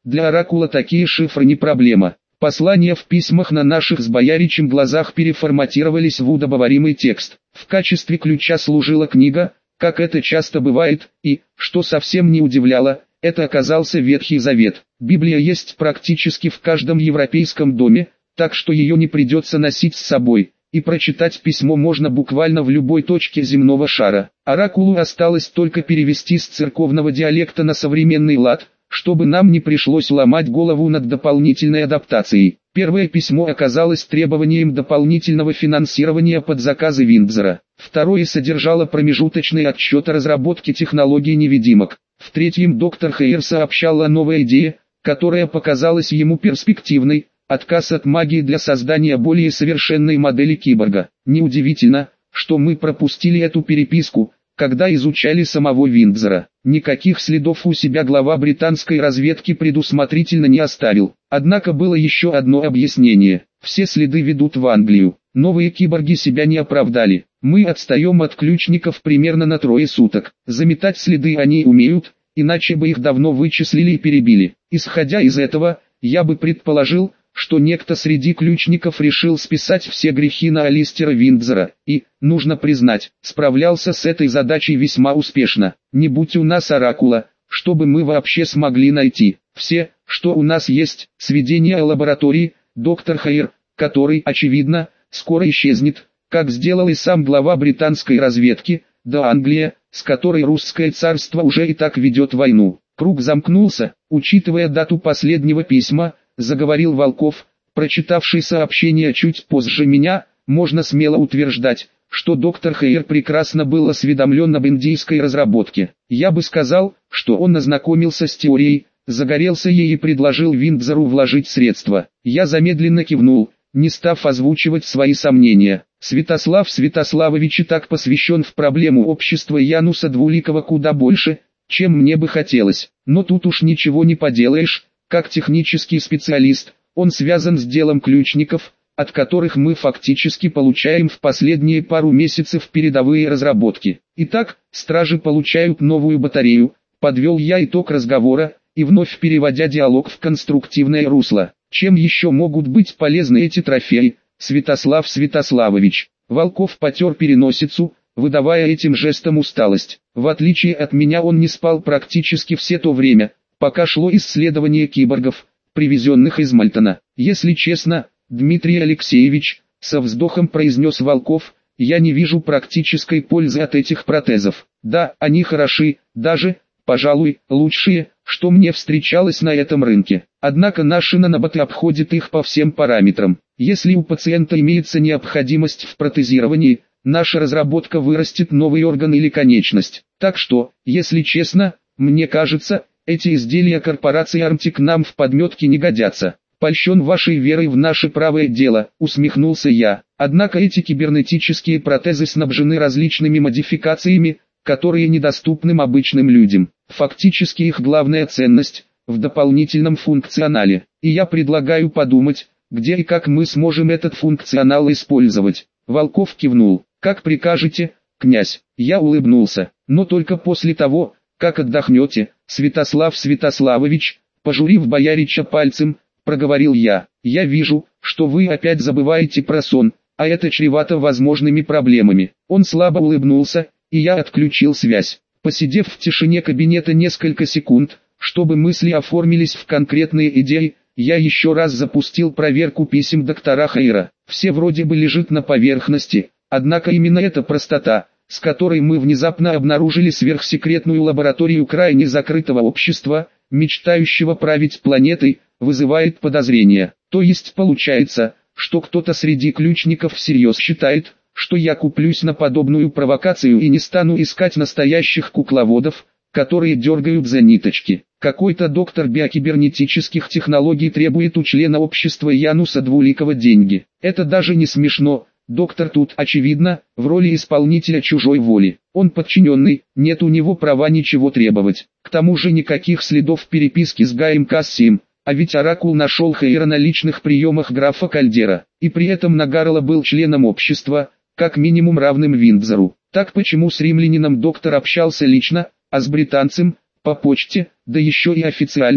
Для оракула такие шифры не проблема. Послания в письмах на наших с бояричем глазах переформатировались в удобоваримый текст. В качестве ключа служила книга, как это часто бывает, и, что совсем не удивляло, это оказался Ветхий Завет. Библия есть практически в каждом европейском доме, так что ее не придется носить с собой, и прочитать письмо можно буквально в любой точке земного шара. Оракулу осталось только перевести с церковного диалекта на современный лад, чтобы нам не пришлось ломать голову над дополнительной адаптацией. Первое письмо оказалось требованием дополнительного финансирования под заказы Виндзора. Второе содержало промежуточный отчет о разработке технологий невидимок. В третьем доктор Хейер сообщал о новой идее, которая показалась ему перспективной: отказ от магии для создания более совершенной модели киборга. Неудивительно, что мы пропустили эту переписку, когда изучали самого Виндзора. Никаких следов у себя глава британской разведки предусмотрительно не оставил. Однако было еще одно объяснение: все следы ведут в Англию. Новые киборги себя не оправдали. Мы отстаем от ключников примерно на трое суток. Заметать следы они умеют, иначе бы их давно вычислили и перебили. Исходя из этого, я бы предположил, что некто среди ключников решил списать все грехи на Алистера Виндзора, и, нужно признать, справлялся с этой задачей весьма успешно. Не будь у нас оракула, что бы мы вообще смогли найти? Все, что у нас есть, сведения о лаборатории, доктор Хейер, который, очевидно, скоро исчезнет, как сделал и сам глава британской разведки, да Англия, с которой русское царство уже и так ведет войну. Круг замкнулся, учитывая дату последнего письма, заговорил Волков, прочитавший сообщение чуть позже меня. Можно смело утверждать, что доктор Хейер прекрасно был осведомлен об индийской разработке. Я бы сказал, что он ознакомился с теорией, загорелся ей и предложил Виндзору вложить средства. Я замедленно кивнул, не став озвучивать свои сомнения. Святослав Святославович и так посвящен в проблему общества Януса Двуликого куда больше, чем мне бы хотелось. Но тут уж ничего не поделаешь. Как технический специалист, он связан с делом ключников, от которых мы фактически получаем в последние пару месяцев передовые разработки. Итак, стражи получают новую батарею, подвел я итог разговора, и вновь переводя диалог в конструктивное русло. Чем еще могут быть полезны эти трофеи, Святослав Святославович? Волков потер переносицу, выдавая этим жестом усталость. В отличие от меня он не спал практически все то время, пока шло исследование киборгов, привезенных из Мальтона. Если честно, Дмитрий Алексеевич, со вздохом произнес Волков, я не вижу практической пользы от этих протезов. Да, они хороши, даже, пожалуй, лучшие, что мне встречалось на этом рынке. Однако наши наноботы обходят их по всем параметрам. Если у пациента имеется необходимость в протезировании, наша разработка вырастет новый орган или конечность. Так что, если честно, мне кажется, эти изделия корпорации Армтик нам в подметке не годятся. Польщен вашей верой в наше правое дело, усмехнулся я. Однако эти кибернетические протезы снабжены различными модификациями, которые недоступны обычным людям. Фактически их главная ценность в дополнительном функционале. И я предлагаю подумать, где и как мы сможем этот функционал использовать. Волков кивнул. Как прикажете, князь. Я улыбнулся. Но только после того, как отдохнете, Святослав Святославович, пожурив боярича пальцем, проговорил я. Я вижу, что вы опять забываете про сон, а это чревато возможными проблемами. Он слабо улыбнулся, и я отключил связь. Посидев в тишине кабинета несколько секунд, чтобы мысли оформились в конкретные идеи, я еще раз запустил проверку писем доктора Хейера. Все вроде бы лежит на поверхности, однако именно эта простота, с которой мы внезапно обнаружили сверхсекретную лабораторию крайне закрытого общества, мечтающего править планетой, вызывает подозрения. То есть получается, что кто-то среди ключников всерьез считает, что я куплюсь на подобную провокацию и не стану искать настоящих кукловодов, которые дергают за ниточки. Какой-то доктор биокибернетических технологий требует у члена общества Януса Двуликого деньги. Это даже не смешно. Доктор тут, очевидно, в роли исполнителя чужой воли. Он подчиненный, нет у него права ничего требовать. К тому же никаких следов переписки с Гаем Кассием, а ведь Оракул нашел Хейера на личных приемах графа Кальдера, и при этом Нагарла был членом общества, как минимум равным Виндзору. Так почему с римлянином доктор общался лично, а с британцем, по почте, да еще и официальной,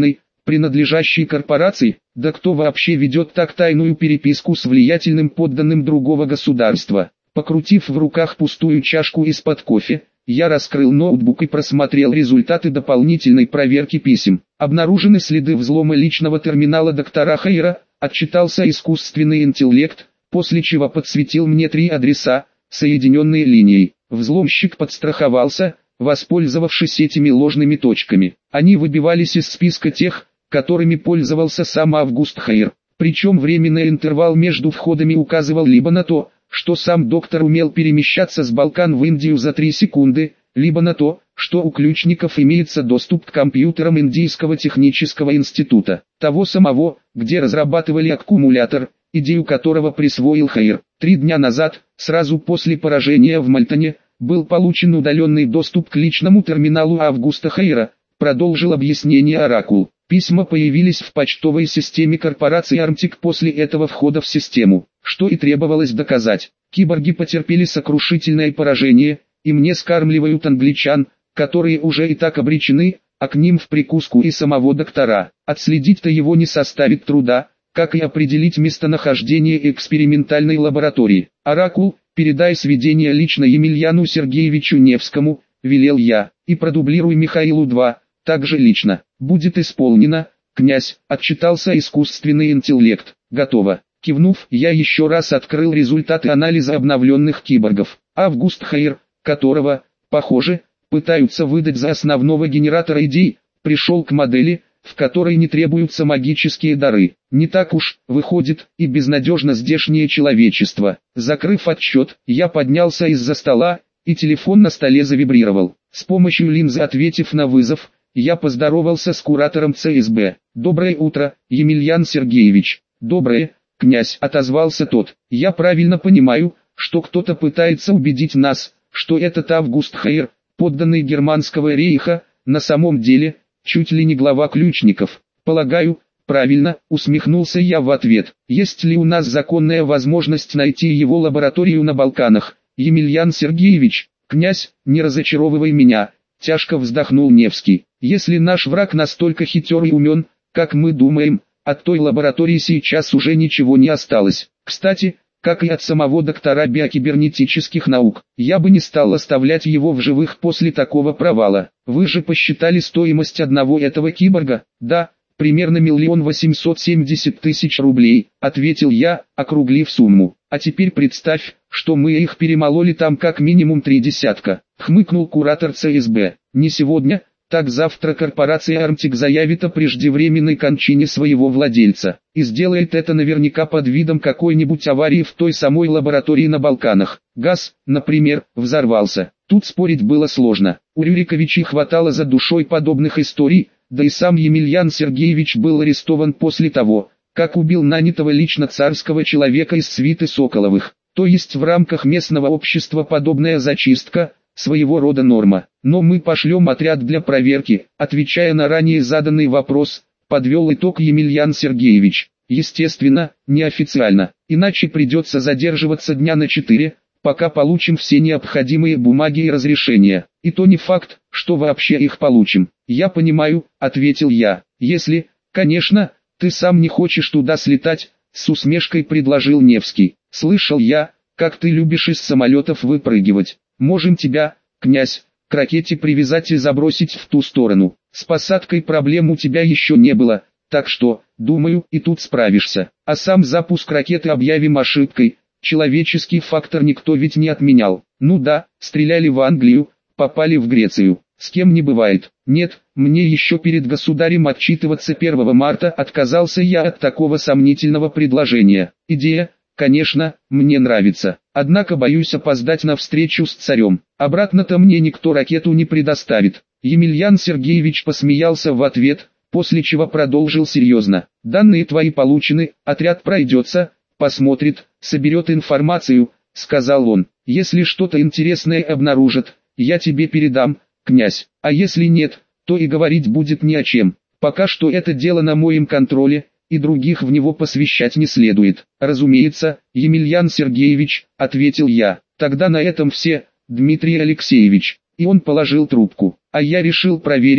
принадлежащий корпорации? Да кто вообще ведет так тайную переписку с влиятельным подданным другого государства? Покрутив в руках пустую чашку из-под кофе, я раскрыл ноутбук и просмотрел результаты дополнительной проверки писем. Обнаружены следы взлома личного терминала доктора Хейра, отчитался искусственный интеллект, после чего подсветил мне три адреса, соединенные линией. Взломщик подстраховался, воспользовавшись этими ложными точками. Они выбивались из списка тех, которыми пользовался сам Август Хейр. Причем временный интервал между входами указывал либо на то, что сам доктор умел перемещаться с Балкан в Индию за три секунды, либо на то, что у ключников имеется доступ к компьютерам Индийского технического института, того самого, где разрабатывали аккумулятор, идею которого присвоил Хейр. Три дня назад, сразу после поражения в Мальтоне, был получен удаленный доступ к личному терминалу Августа Хейра, продолжил объяснение Оракул. Письма появились в почтовой системе корпорации Армтик после этого входа в систему, что и требовалось доказать. Киборги потерпели сокрушительное поражение, и мне скармливают англичан, которые уже и так обречены, а к ним в прикуску и самого доктора. Отследить-то его не составит труда, как и определить местонахождение экспериментальной лаборатории. Оракул, передай сведения лично Емельяну Сергеевичу Невскому, велел я, и продублируй Михаилу-два, также лично. Будет исполнено, князь, отчитался искусственный интеллект. Готово. Кивнув, я еще раз открыл результаты анализа обновленных киборгов. Август Хейр, которого, похоже, пытаются выдать за основного генератора идей, пришел к модели, в которой не требуются магические дары. Не так уж, выходит, и безнадежно здешнее человечество. Закрыв отчет, я поднялся из-за стола, и телефон на столе завибрировал. С помощью линзы, ответив на вызов, я поздоровался с куратором ЦСБ. «Доброе утро, Емельян Сергеевич». «Доброе, князь», — отозвался тот. «Я правильно понимаю, что кто-то пытается убедить нас, что этот Август Хейр, подданный германского рейха, на самом деле, чуть ли не глава ключников». «Полагаю, правильно», — усмехнулся я в ответ. «Есть ли у нас законная возможность найти его лабораторию на Балканах, Емельян Сергеевич?» «Князь, не разочаровывай меня», — тяжко вздохнул Невский. «Если наш враг настолько хитер и умен, как мы думаем, от той лаборатории сейчас уже ничего не осталось. Кстати, как и от самого доктора биокибернетических наук, я бы не стал оставлять его в живых после такого провала. Вы же посчитали стоимость одного этого киборга?» «Да, примерно миллион восемьсот семьдесят тысяч рублей», — ответил я, округлив сумму. «А теперь представь, что мы их перемололи там как минимум три десятка», — хмыкнул куратор ЦСБ. «Не сегодня, так завтра корпорация Армтик заявит о преждевременной кончине своего владельца, и сделает это наверняка под видом какой-нибудь аварии в той самой лаборатории на Балканах. Газ, например, взорвался». Тут спорить было сложно. У Рюриковичей хватало за душой подобных историй, да и сам Емельян Сергеевич был арестован после того, как убил нанятого лично царского человека из свиты Соколовых. То есть в рамках местного общества подобная зачистка – своего рода норма. «Но мы пошлем отряд для проверки», отвечая на ранее заданный вопрос, подвел итог Емельян Сергеевич. «Естественно, неофициально, иначе придется задерживаться дня на четыре, пока получим все необходимые бумаги и разрешения. И то не факт, что вообще их получим». «Я понимаю», ответил я. «Если, конечно, ты сам не хочешь туда слетать», с усмешкой предложил Невский. «Слышал я, как ты любишь из самолетов выпрыгивать. Можем тебя, князь, к ракете привязать и забросить в ту сторону. С посадкой проблем у тебя еще не было, так что, думаю, и тут справишься. А сам запуск ракеты объявим ошибкой, человеческий фактор никто ведь не отменял. Ну да, стреляли в Англию, попали в Грецию. С кем не бывает. Нет, мне еще перед государем отчитываться первого марта, отказался я от такого сомнительного предложения. Идея, конечно, мне нравится. Однако боюсь опоздать на встречу с царем. Обратно-то мне никто ракету не предоставит». Емельян Сергеевич посмеялся в ответ, после чего продолжил серьезно. «Данные твои получены, отряд пройдется, посмотрит, соберет информацию», — сказал он. «Если что-то интересное обнаружат, я тебе передам, князь. А если нет, то и говорить будет не о чем. Пока что это дело на моем контроле, и других в него посвящать не следует». «Разумеется, Емельян Сергеевич», — ответил я. «Тогда на этом все, Дмитрий Алексеевич». И он положил трубку. А я решил проверить,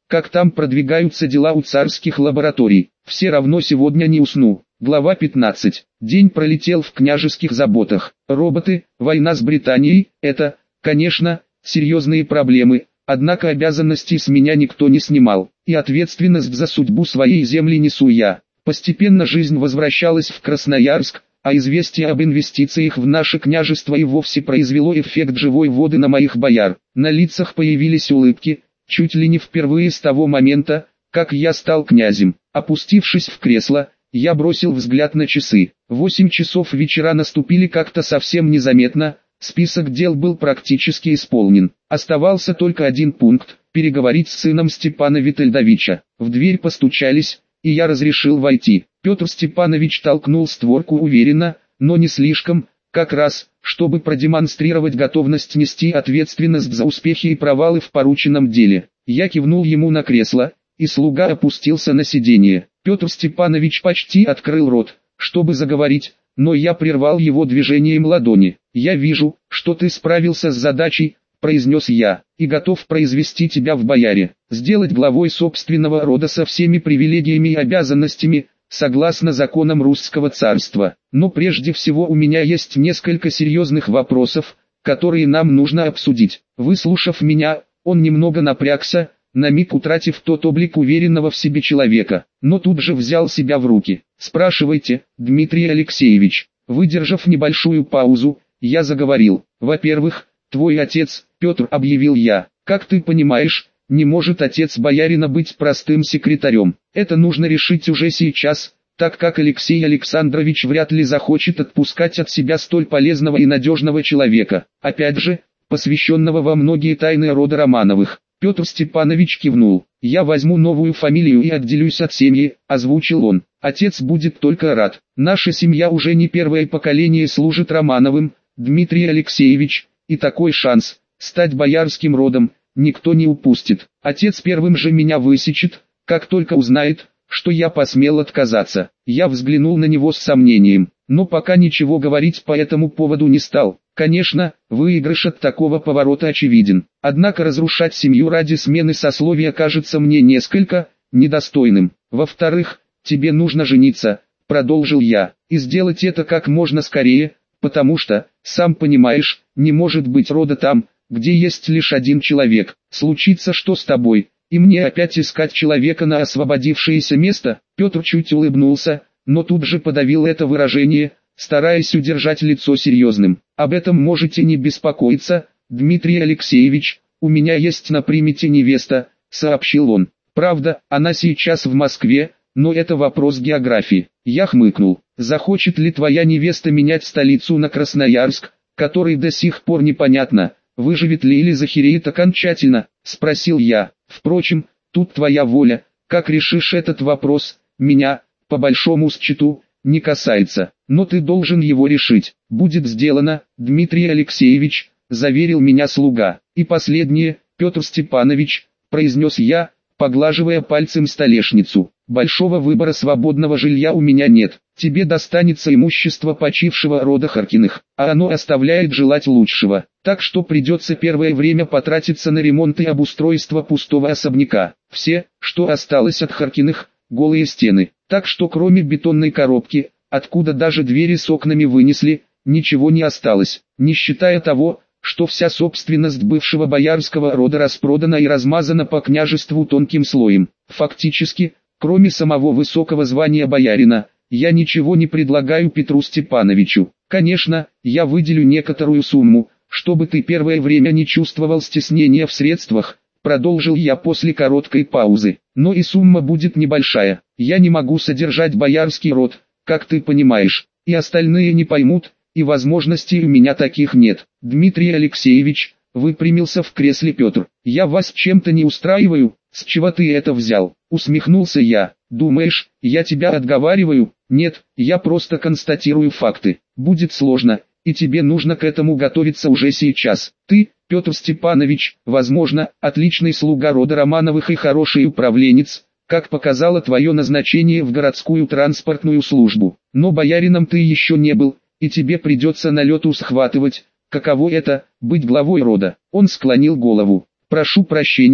как там продвигаются дела у царских лабораторий. Все равно сегодня не усну. Глава пятнадцать. День пролетел в княжеских заботах. Роботы, война с Британией – это, конечно, серьезные проблемы, однако обязанностей с меня никто не снимал, и ответственность за судьбу своей земли несу я. Постепенно жизнь возвращалась в Красноярск, а известие об инвестициях в наше княжество и вовсе произвело эффект живой воды на моих бояр. На лицах появились улыбки, чуть ли не впервые с того момента, как я стал князем. Опустившись в кресло, я бросил взгляд на часы. Восемь часов вечера наступили как-то совсем незаметно, список дел был практически исполнен. Оставался только один пункт – переговорить с сыном Степана Витальдовича. В дверь постучались, и я разрешил войти. Петр Степанович толкнул створку уверенно, но не слишком, как раз, чтобы продемонстрировать готовность нести ответственность за успехи и провалы в порученном деле. Я кивнул ему на кресло, и слуга опустился на сиденье. Петр Степанович почти открыл рот, чтобы заговорить, но я прервал его движением ладони. «Я вижу, что ты справился с задачей», — произнес я, — «и готов произвести тебя в бояре, сделать главой собственного рода со всеми привилегиями и обязанностями, согласно законам русского царства. Но прежде всего у меня есть несколько серьезных вопросов, которые нам нужно обсудить». Выслушав меня, он немного напрягся, на миг утратив тот облик уверенного в себе человека, но тут же взял себя в руки. «Спрашивайте, Дмитрий Алексеевич». Выдержав небольшую паузу, я заговорил. «Во-первых, твой отец, Петр, объявил я, как ты понимаешь, не может отец боярина быть простым секретарем. Это нужно решить уже сейчас, так как Алексей Александрович вряд ли захочет отпускать от себя столь полезного и надежного человека, опять же, посвященного во многие тайны рода Романовых». Петр Степанович кивнул. «Я возьму новую фамилию и отделюсь от семьи», — озвучил он. «Отец будет только рад. Наша семья уже не первое поколение служит Романовым, Дмитрий Алексеевич, и такой шанс, стать боярским родом, никто не упустит. Отец первым же меня высечет, как только узнает, что я посмел отказаться». Я взглянул на него с сомнением, но пока ничего говорить по этому поводу не стал. Конечно, выигрыш от такого поворота очевиден. Однако разрушать семью ради смены сословия кажется мне несколько недостойным. «Во-вторых, тебе нужно жениться», — продолжил я, — «и сделать это как можно скорее, потому что, сам понимаешь, не может быть рода там, где есть лишь один человек. Случится что с тобой, и мне опять искать человека на освободившееся место». Петр чуть улыбнулся, но тут же подавил это выражение, стараясь удержать лицо серьезным. «Об этом можете не беспокоиться, Дмитрий Алексеевич, у меня есть на примете невеста», — сообщил он. «Правда, она сейчас в Москве, но это вопрос географии». Я хмыкнул. «Захочет ли твоя невеста менять столицу на Красноярск, который до сих пор непонятно, выживет ли или захереет окончательно?» — спросил я. «Впрочем, тут твоя воля, как решишь этот вопрос, меня, по большому счету, не касается, но ты должен его решить». «Будет сделано, Дмитрий Алексеевич», — заверил меня слуга. «И последнее, Петр Степанович», — произнес я, поглаживая пальцем столешницу. «Большого выбора свободного жилья у меня нет. Тебе достанется имущество почившего рода Харкиных, а оно оставляет желать лучшего. Так что придется первое время потратиться на ремонт и обустройство пустого особняка. Все, что осталось от Харкиных, голые стены. Так что кроме бетонной коробки, откуда даже двери с окнами вынесли, ничего не осталось, не считая того, что вся собственность бывшего боярского рода распродана и размазана по княжеству тонким слоем. Фактически, кроме самого высокого звания боярина, я ничего не предлагаю Петру Степановичу. Конечно, я выделю некоторую сумму, чтобы ты первое время не чувствовал стеснения в средствах», — продолжил я после короткой паузы. «Но и сумма будет небольшая. Я не могу содержать боярский род, как ты понимаешь, и остальные не поймут, и возможностей у меня таких нет». «Дмитрий Алексеевич», — выпрямился в кресле Петр, — «я вас чем-то не устраиваю?» «С чего ты это взял?» — усмехнулся я. «Думаешь, я тебя отговариваю?» «Нет, я просто констатирую факты. Будет сложно, и тебе нужно к этому готовиться уже сейчас. Ты, Петр Степанович, возможно, отличный слуга рода Романовых и хороший управленец, как показало твое назначение в городскую транспортную службу. Но боярином ты еще не был, и тебе придется на лету схватывать, каково это, быть главой рода». Он склонил голову. «Прошу прощения,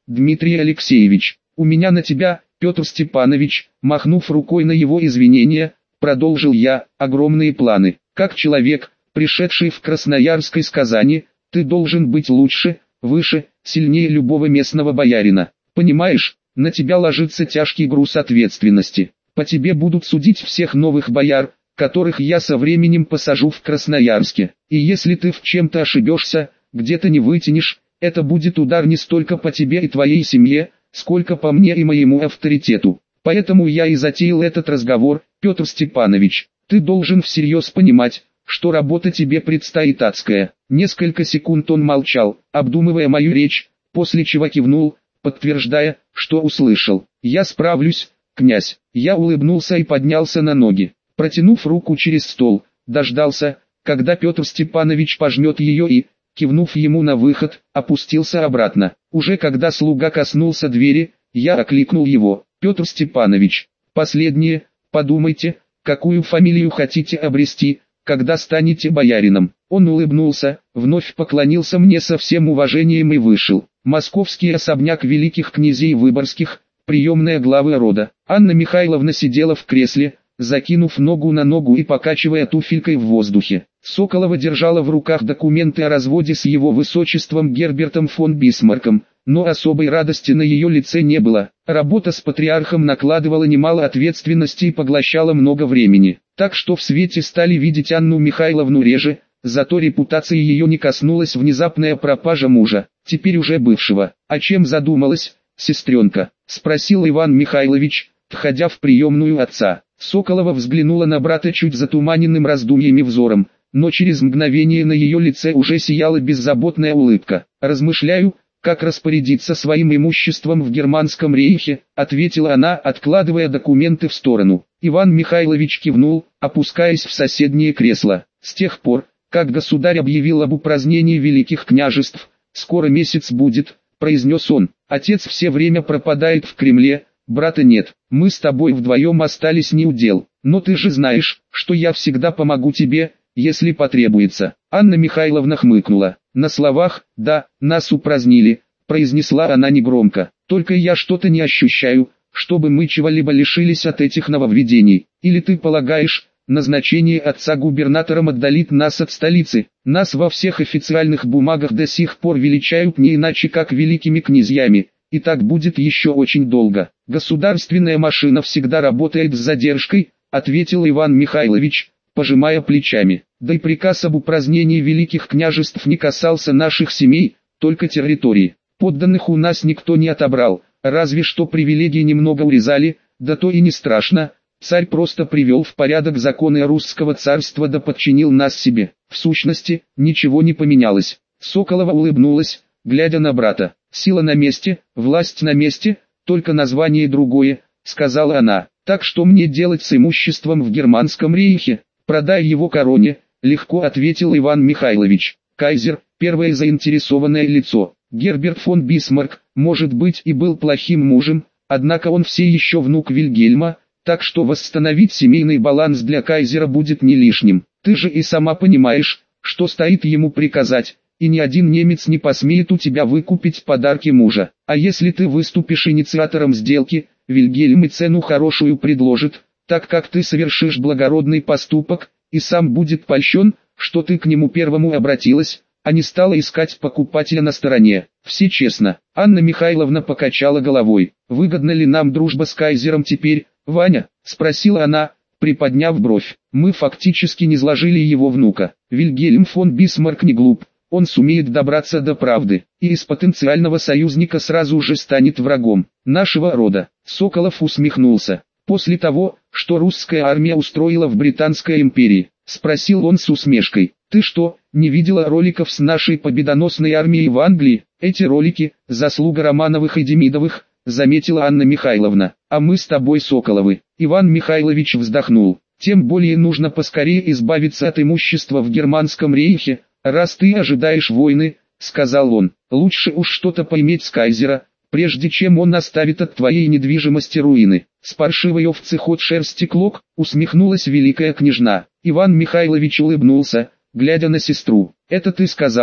Дмитрий Алексеевич. У меня на тебя, Петр Степанович, махнув рукой на его извинения, продолжил я, огромные планы. Как человек, пришедший в Красноярск из Казани, ты должен быть лучше, выше, сильнее любого местного боярина. Понимаешь, на тебя ложится тяжкий груз ответственности. По тебе будут судить всех новых бояр, которых я со временем посажу в Красноярске. И если ты в чем-то ошибешься, где-то не вытянешь, это будет удар не столько по тебе и твоей семье, сколько по мне и моему авторитету. Поэтому я и затеял этот разговор, Петр Степанович. Ты должен всерьез понимать, что работа тебе предстоит адская. Несколько секунд он молчал, обдумывая мою речь, после чего кивнул, подтверждая, что услышал. Я справлюсь, князь. Я улыбнулся и поднялся на ноги. Протянув руку через стол, дождался, когда Петр Степанович пожмет ее и, кивнув ему на выход, опустился обратно. Уже когда слуга коснулся двери, я окликнул его. Петр Степанович, последнее, подумайте, какую фамилию хотите обрести, когда станете боярином. Он улыбнулся, вновь поклонился мне со всем уважением и вышел. Московский особняк великих князей Выборгских, приемная главы рода. Анна Михайловна сидела в кресле, закинув ногу на ногу и покачивая туфелькой в воздухе. Соколова держала в руках документы о разводе с его высочеством Гербертом фон Бисмарком, но особой радости на ее лице не было. Работа с патриархом накладывала немало ответственности и поглощала много времени, так что в свете стали видеть Анну Михайловну реже, зато репутации ее не коснулась внезапная пропажа мужа, теперь уже бывшего. «О чем задумалась, сестренка?» – спросил Иван Михайлович, входя в приемную отца. Соколова взглянула на брата чуть затуманенным раздумьями взором, но через мгновение на ее лице уже сияла беззаботная улыбка. «Размышляю, как распорядиться своим имуществом в Германском рейхе», ответила она, откладывая документы в сторону. Иван Михайлович кивнул, опускаясь в соседнее кресло. «С тех пор, как государь объявил об упразднении великих княжеств, скоро месяц будет», произнес он. «Отец все время пропадает в Кремле, брата нет, мы с тобой вдвоем остались неудел, но ты же знаешь, что я всегда помогу тебе, если потребуется». Анна Михайловна хмыкнула. «На словах, да, нас упразднили», произнесла она негромко. «Только я что-то не ощущаю, чтобы мы чего-либо лишились от этих нововведений. Или ты полагаешь, назначение отца губернатором отдалит нас от столицы? Нас во всех официальных бумагах до сих пор величают не иначе как великими князьями, и так будет еще очень долго. Государственная машина всегда работает с задержкой», ответил Иван Михайлович, пожимая плечами. «Да и приказ об упразднении великих княжеств не касался наших семей, только территории. Подданных у нас никто не отобрал, разве что привилегии немного урезали, да то и не страшно. Царь просто привел в порядок законы русского царства да подчинил нас себе. В сущности, ничего не поменялось». Соколова улыбнулась, глядя на брата. «Сила на месте, власть на месте, только название другое», сказала она. «Так что мне делать с имуществом в Германском рейхе? Продай его короне», легко ответил Иван Михайлович. «Кайзер, первое заинтересованное лицо. Герберт фон Бисмарк, может быть, и был плохим мужем, однако он все еще внук Вильгельма, так что восстановить семейный баланс для кайзера будет не лишним. Ты же и сама понимаешь, что стоит ему приказать, и ни один немец не посмеет у тебя выкупить подарки мужа. А если ты выступишь инициатором сделки, Вильгельм и цену хорошую предложит, так как ты совершишь благородный поступок, и сам будет польщен, что ты к нему первому обратилась, а не стала искать покупателя на стороне. Все честно». Анна Михайловна покачала головой. «Выгодна ли нам дружба с кайзером теперь, Ваня?» спросила она, приподняв бровь. «Мы фактически низложили его внука. Вильгельм фон Бисмарк не глуп, он сумеет добраться до правды, и из потенциального союзника сразу же станет врагом нашего рода». Соколов усмехнулся. «После того, что русская армия устроила в Британской империи?» спросил он с усмешкой. «Ты что, не видела роликов с нашей победоносной армией в Англии? Эти ролики – заслуга Романовых и Демидовых», заметила Анна Михайловна. «А мы с тобой Соколовы». Иван Михайлович вздохнул. «Тем более нужно поскорее избавиться от имущества в Германском рейхе, раз ты ожидаешь войны», сказал он. «Лучше уж что-то поиметь с кайзера, прежде чем он оставит от твоей недвижимости руины». «С паршивой овцы ход шерсти клок», усмехнулась великая княжна. Иван Михайлович улыбнулся, глядя на сестру. «Это ты сказала,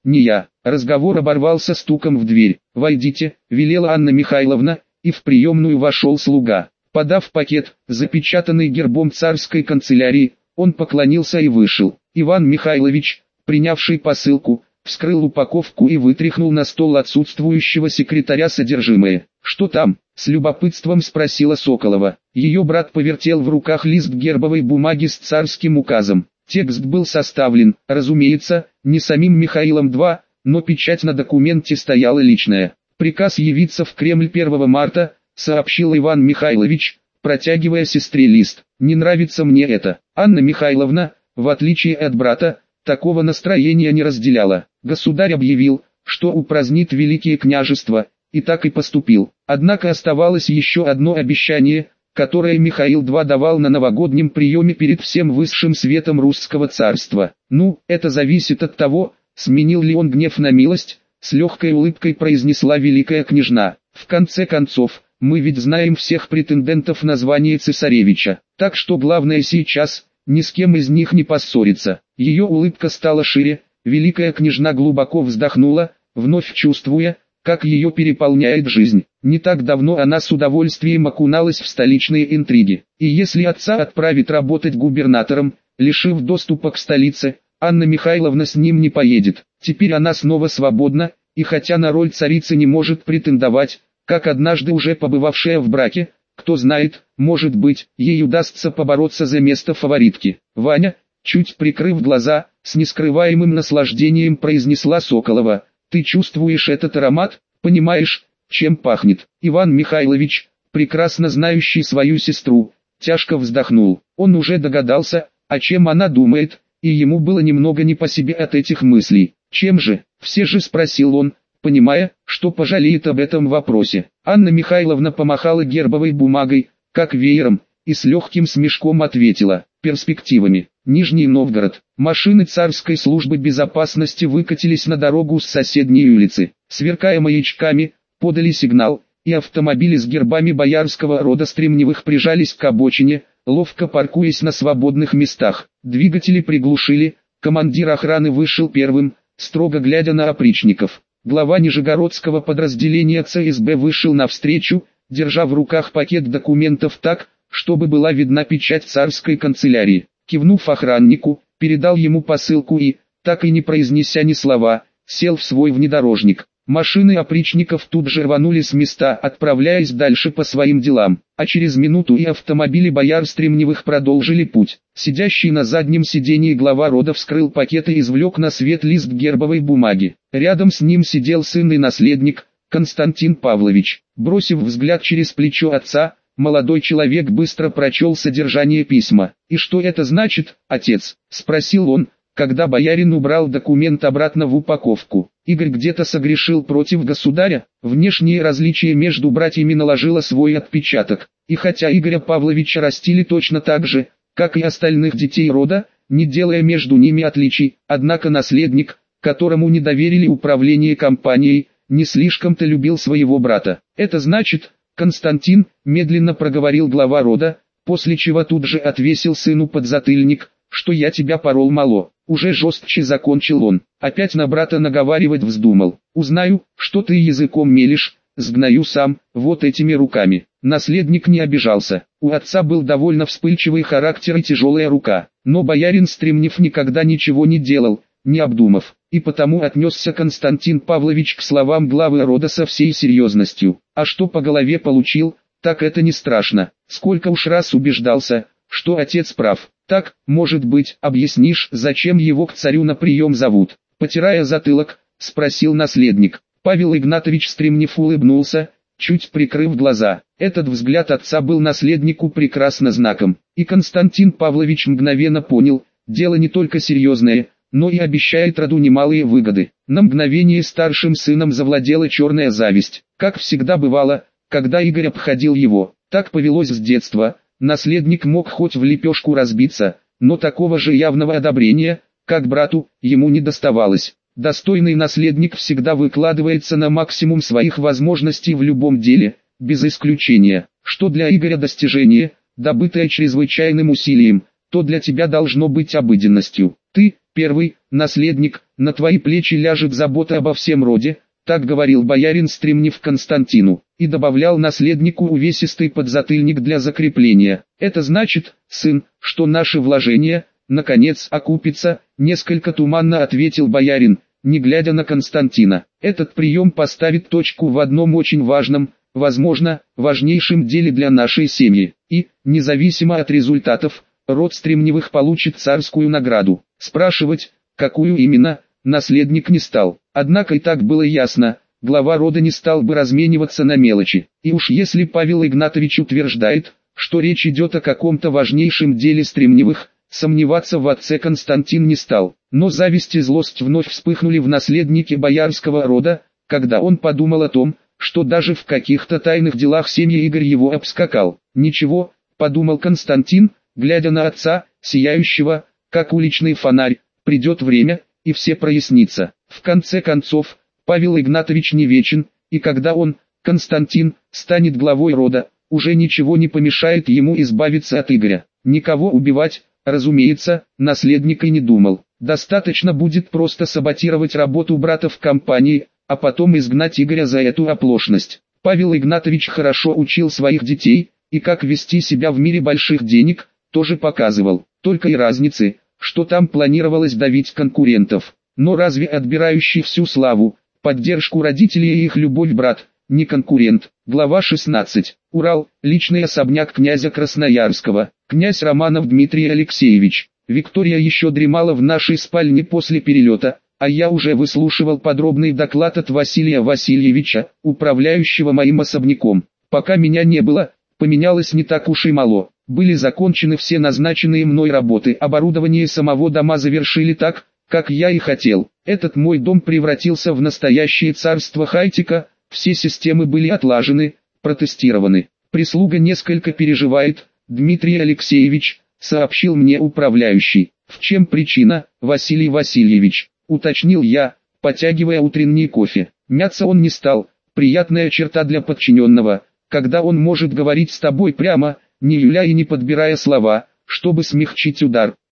не я». Разговор оборвался стуком в дверь. «Войдите», — велела Анна Михайловна, и в приемную вошел слуга. Подав пакет, запечатанный гербом царской канцелярии, он поклонился и вышел. Иван Михайлович, принявший посылку, вскрыл упаковку и вытряхнул на стол отсутствующего секретаря содержимое. «Что там?» — с любопытством спросила Соколова. Ее брат повертел в руках лист гербовой бумаги с царским указом. Текст был составлен, разумеется, не самим Михаилом два, но печать на документе стояла личная. «Приказ явиться в Кремль первого марта», — сообщил Иван Михайлович, протягивая сестре лист. «Не нравится мне это». Анна Михайловна, в отличие от брата, такого настроения не разделяла. Государь объявил, что упразднит великие княжества, и так и поступил. Однако оставалось еще одно обещание, которое Михаил два давал на новогоднем приеме перед всем высшим светом русского царства. «Ну, это зависит от того, сменил ли он гнев на милость», — с легкой улыбкой произнесла великая княжна. «В конце концов, мы ведь знаем всех претендентов на звание цесаревича, так что главное сейчас — ни с кем из них не поссориться». Ее улыбка стала шире, великая княжна глубоко вздохнула, вновь чувствуя, как ее переполняет жизнь. Не так давно она с удовольствием окуналась в столичные интриги. И если отца отправит работать губернатором, лишив доступа к столице, Анна Михайловна с ним не поедет. Теперь она снова свободна, и хотя на роль царицы не может претендовать, как однажды уже побывавшая в браке, кто знает, может быть, ей удастся побороться за место фаворитки. «Ваня», чуть прикрыв глаза, с нескрываемым наслаждением произнесла Соколова, «ты чувствуешь этот аромат, понимаешь, чем пахнет?» Иван Михайлович, прекрасно знающий свою сестру, тяжко вздохнул. Он уже догадался, о чем она думает, и ему было немного не по себе от этих мыслей. «Чем же?» — все же спросил он, понимая, что пожалеет об этом вопросе. Анна Михайловна помахала гербовой бумагой, как веером, и с легким смешком ответила: «Перспективами». Нижний Новгород. Машины царской службы безопасности выкатились на дорогу с соседней улицы. Сверкая маячками, подали сигнал, и автомобили с гербами боярского рода Стремневых прижались к обочине, ловко паркуясь на свободных местах. Двигатели приглушили, командир охраны вышел первым, строго глядя на опричников. Глава нижегородского подразделения ЦСБ вышел навстречу, держа в руках пакет документов так, чтобы была видна печать царской канцелярии. Кивнув охраннику, передал ему посылку и, так и не произнеся ни слова, сел в свой внедорожник. Машины опричников тут же рванули с места, отправляясь дальше по своим делам, а через минуту и автомобили бояр Стремневых продолжили путь. Сидящий на заднем сидении глава рода вскрыл пакет и извлек на свет лист гербовой бумаги. Рядом с ним сидел сын и наследник, Константин Павлович. Бросив взгляд через плечо отца, молодой человек быстро прочел содержание письма. «И что это значит, отец?» — спросил он, когда боярин убрал документ обратно в упаковку. Игорь где-то согрешил против государя, внешнее различие между братьями наложило свой отпечаток. И хотя Игоря Павловича растили точно так же, как и остальных детей рода, не делая между ними отличий, однако наследник, которому не доверили управление компанией, не слишком-то любил своего брата. «Это значит, Константин», — медленно проговорил глава рода, после чего тут же отвесил сыну подзатыльник, «что я тебя порол мало». Уже жестче закончил он. Опять на брата наговаривать вздумал. «Узнаю, что ты языком мелешь, сгною сам, вот этими руками». Наследник не обижался. У отца был довольно вспыльчивый характер и тяжелая рука. Но боярин Стремнев никогда ничего не делал, не обдумав. И потому отнесся Константин Павлович к словам главы рода со всей серьезностью. А что по голове получил, так это не страшно. Сколько уж раз убеждался, что отец прав. «Так, может быть, объяснишь, зачем его к царю на прием зовут?» Потирая затылок, спросил наследник. Павел Игнатович Стремнев улыбнулся, чуть прикрыв глаза. Этот взгляд отца был наследнику прекрасно знаком. И Константин Павлович мгновенно понял, дело не только серьезное, но и обещает роду немалые выгоды. На мгновение старшим сыном завладела черная зависть. Как всегда бывало, когда Игорь обходил его, так повелось с детства. Наследник мог хоть в лепешку разбиться, но такого же явного одобрения, как брату, ему не доставалось. Достойный наследник всегда выкладывается на максимум своих возможностей в любом деле, без исключения. Что для Игоря достижение, добытое чрезвычайным усилием, то для тебя должно быть обыденностью. Ты, Первый, наследник, на твои плечи ляжет забота обо всем роде, так говорил боярин Стремнев Константину, и добавлял наследнику увесистый подзатыльник для закрепления. Это значит, сын, что наши вложения, наконец, окупятся, несколько туманно ответил боярин, не глядя на Константина. Этот прием поставит точку в одном очень важном, возможно, важнейшем деле для нашей семьи, и, независимо от результатов, род Стремневых получит царскую награду. Спрашивать, какую именно, наследник не стал. Однако и так было ясно, глава рода не стал бы размениваться на мелочи. И уж если Павел Игнатович утверждает, что речь идет о каком-то важнейшем деле Стремневых, сомневаться в отце Константин не стал. Но зависть и злость вновь вспыхнули в наследнике боярского рода, когда он подумал о том, что даже в каких-то тайных делах семьи Игорь его обскакал. «Ничего», — подумал Константин, глядя на отца, сияющего, как уличный фонарь, «придет время, и все прояснится». В конце концов, Павел Игнатович не вечен, и когда он, Константин, станет главой рода, уже ничего не помешает ему избавиться от Игоря. Никого убивать, разумеется, наследник и не думал. Достаточно будет просто саботировать работу брата в компании, а потом изгнать Игоря за эту оплошность. Павел Игнатович хорошо учил своих детей, и как вести себя в мире больших денег, тоже показывал. Только и разницы, что там планировалось давить конкурентов. Но разве отбирающий всю славу, поддержку родителей и их любовь брат, не конкурент? Глава шестнадцать. Урал, личный особняк князя Красноярского. Князь Романов Дмитрий Алексеевич. Виктория еще дремала в нашей спальне после перелета, а я уже выслушивал подробный доклад от Василия Васильевича, управляющего моим особняком. Пока меня не было, поменялось не так уж и мало. Были закончены все назначенные мной работы, оборудование самого дома завершили так, как я и хотел. Этот мой дом превратился в настоящее царство хай-тека, все системы были отлажены, протестированы. Прислуга несколько переживает, Дмитрий Алексеевич, сообщил мне управляющий. В чем причина, Василий Васильевич, уточнил я, потягивая утренний кофе. Мяться он не стал, приятная черта для подчиненного, когда он может говорить с тобой прямо, не юля и не подбирая слова, чтобы смягчить удар.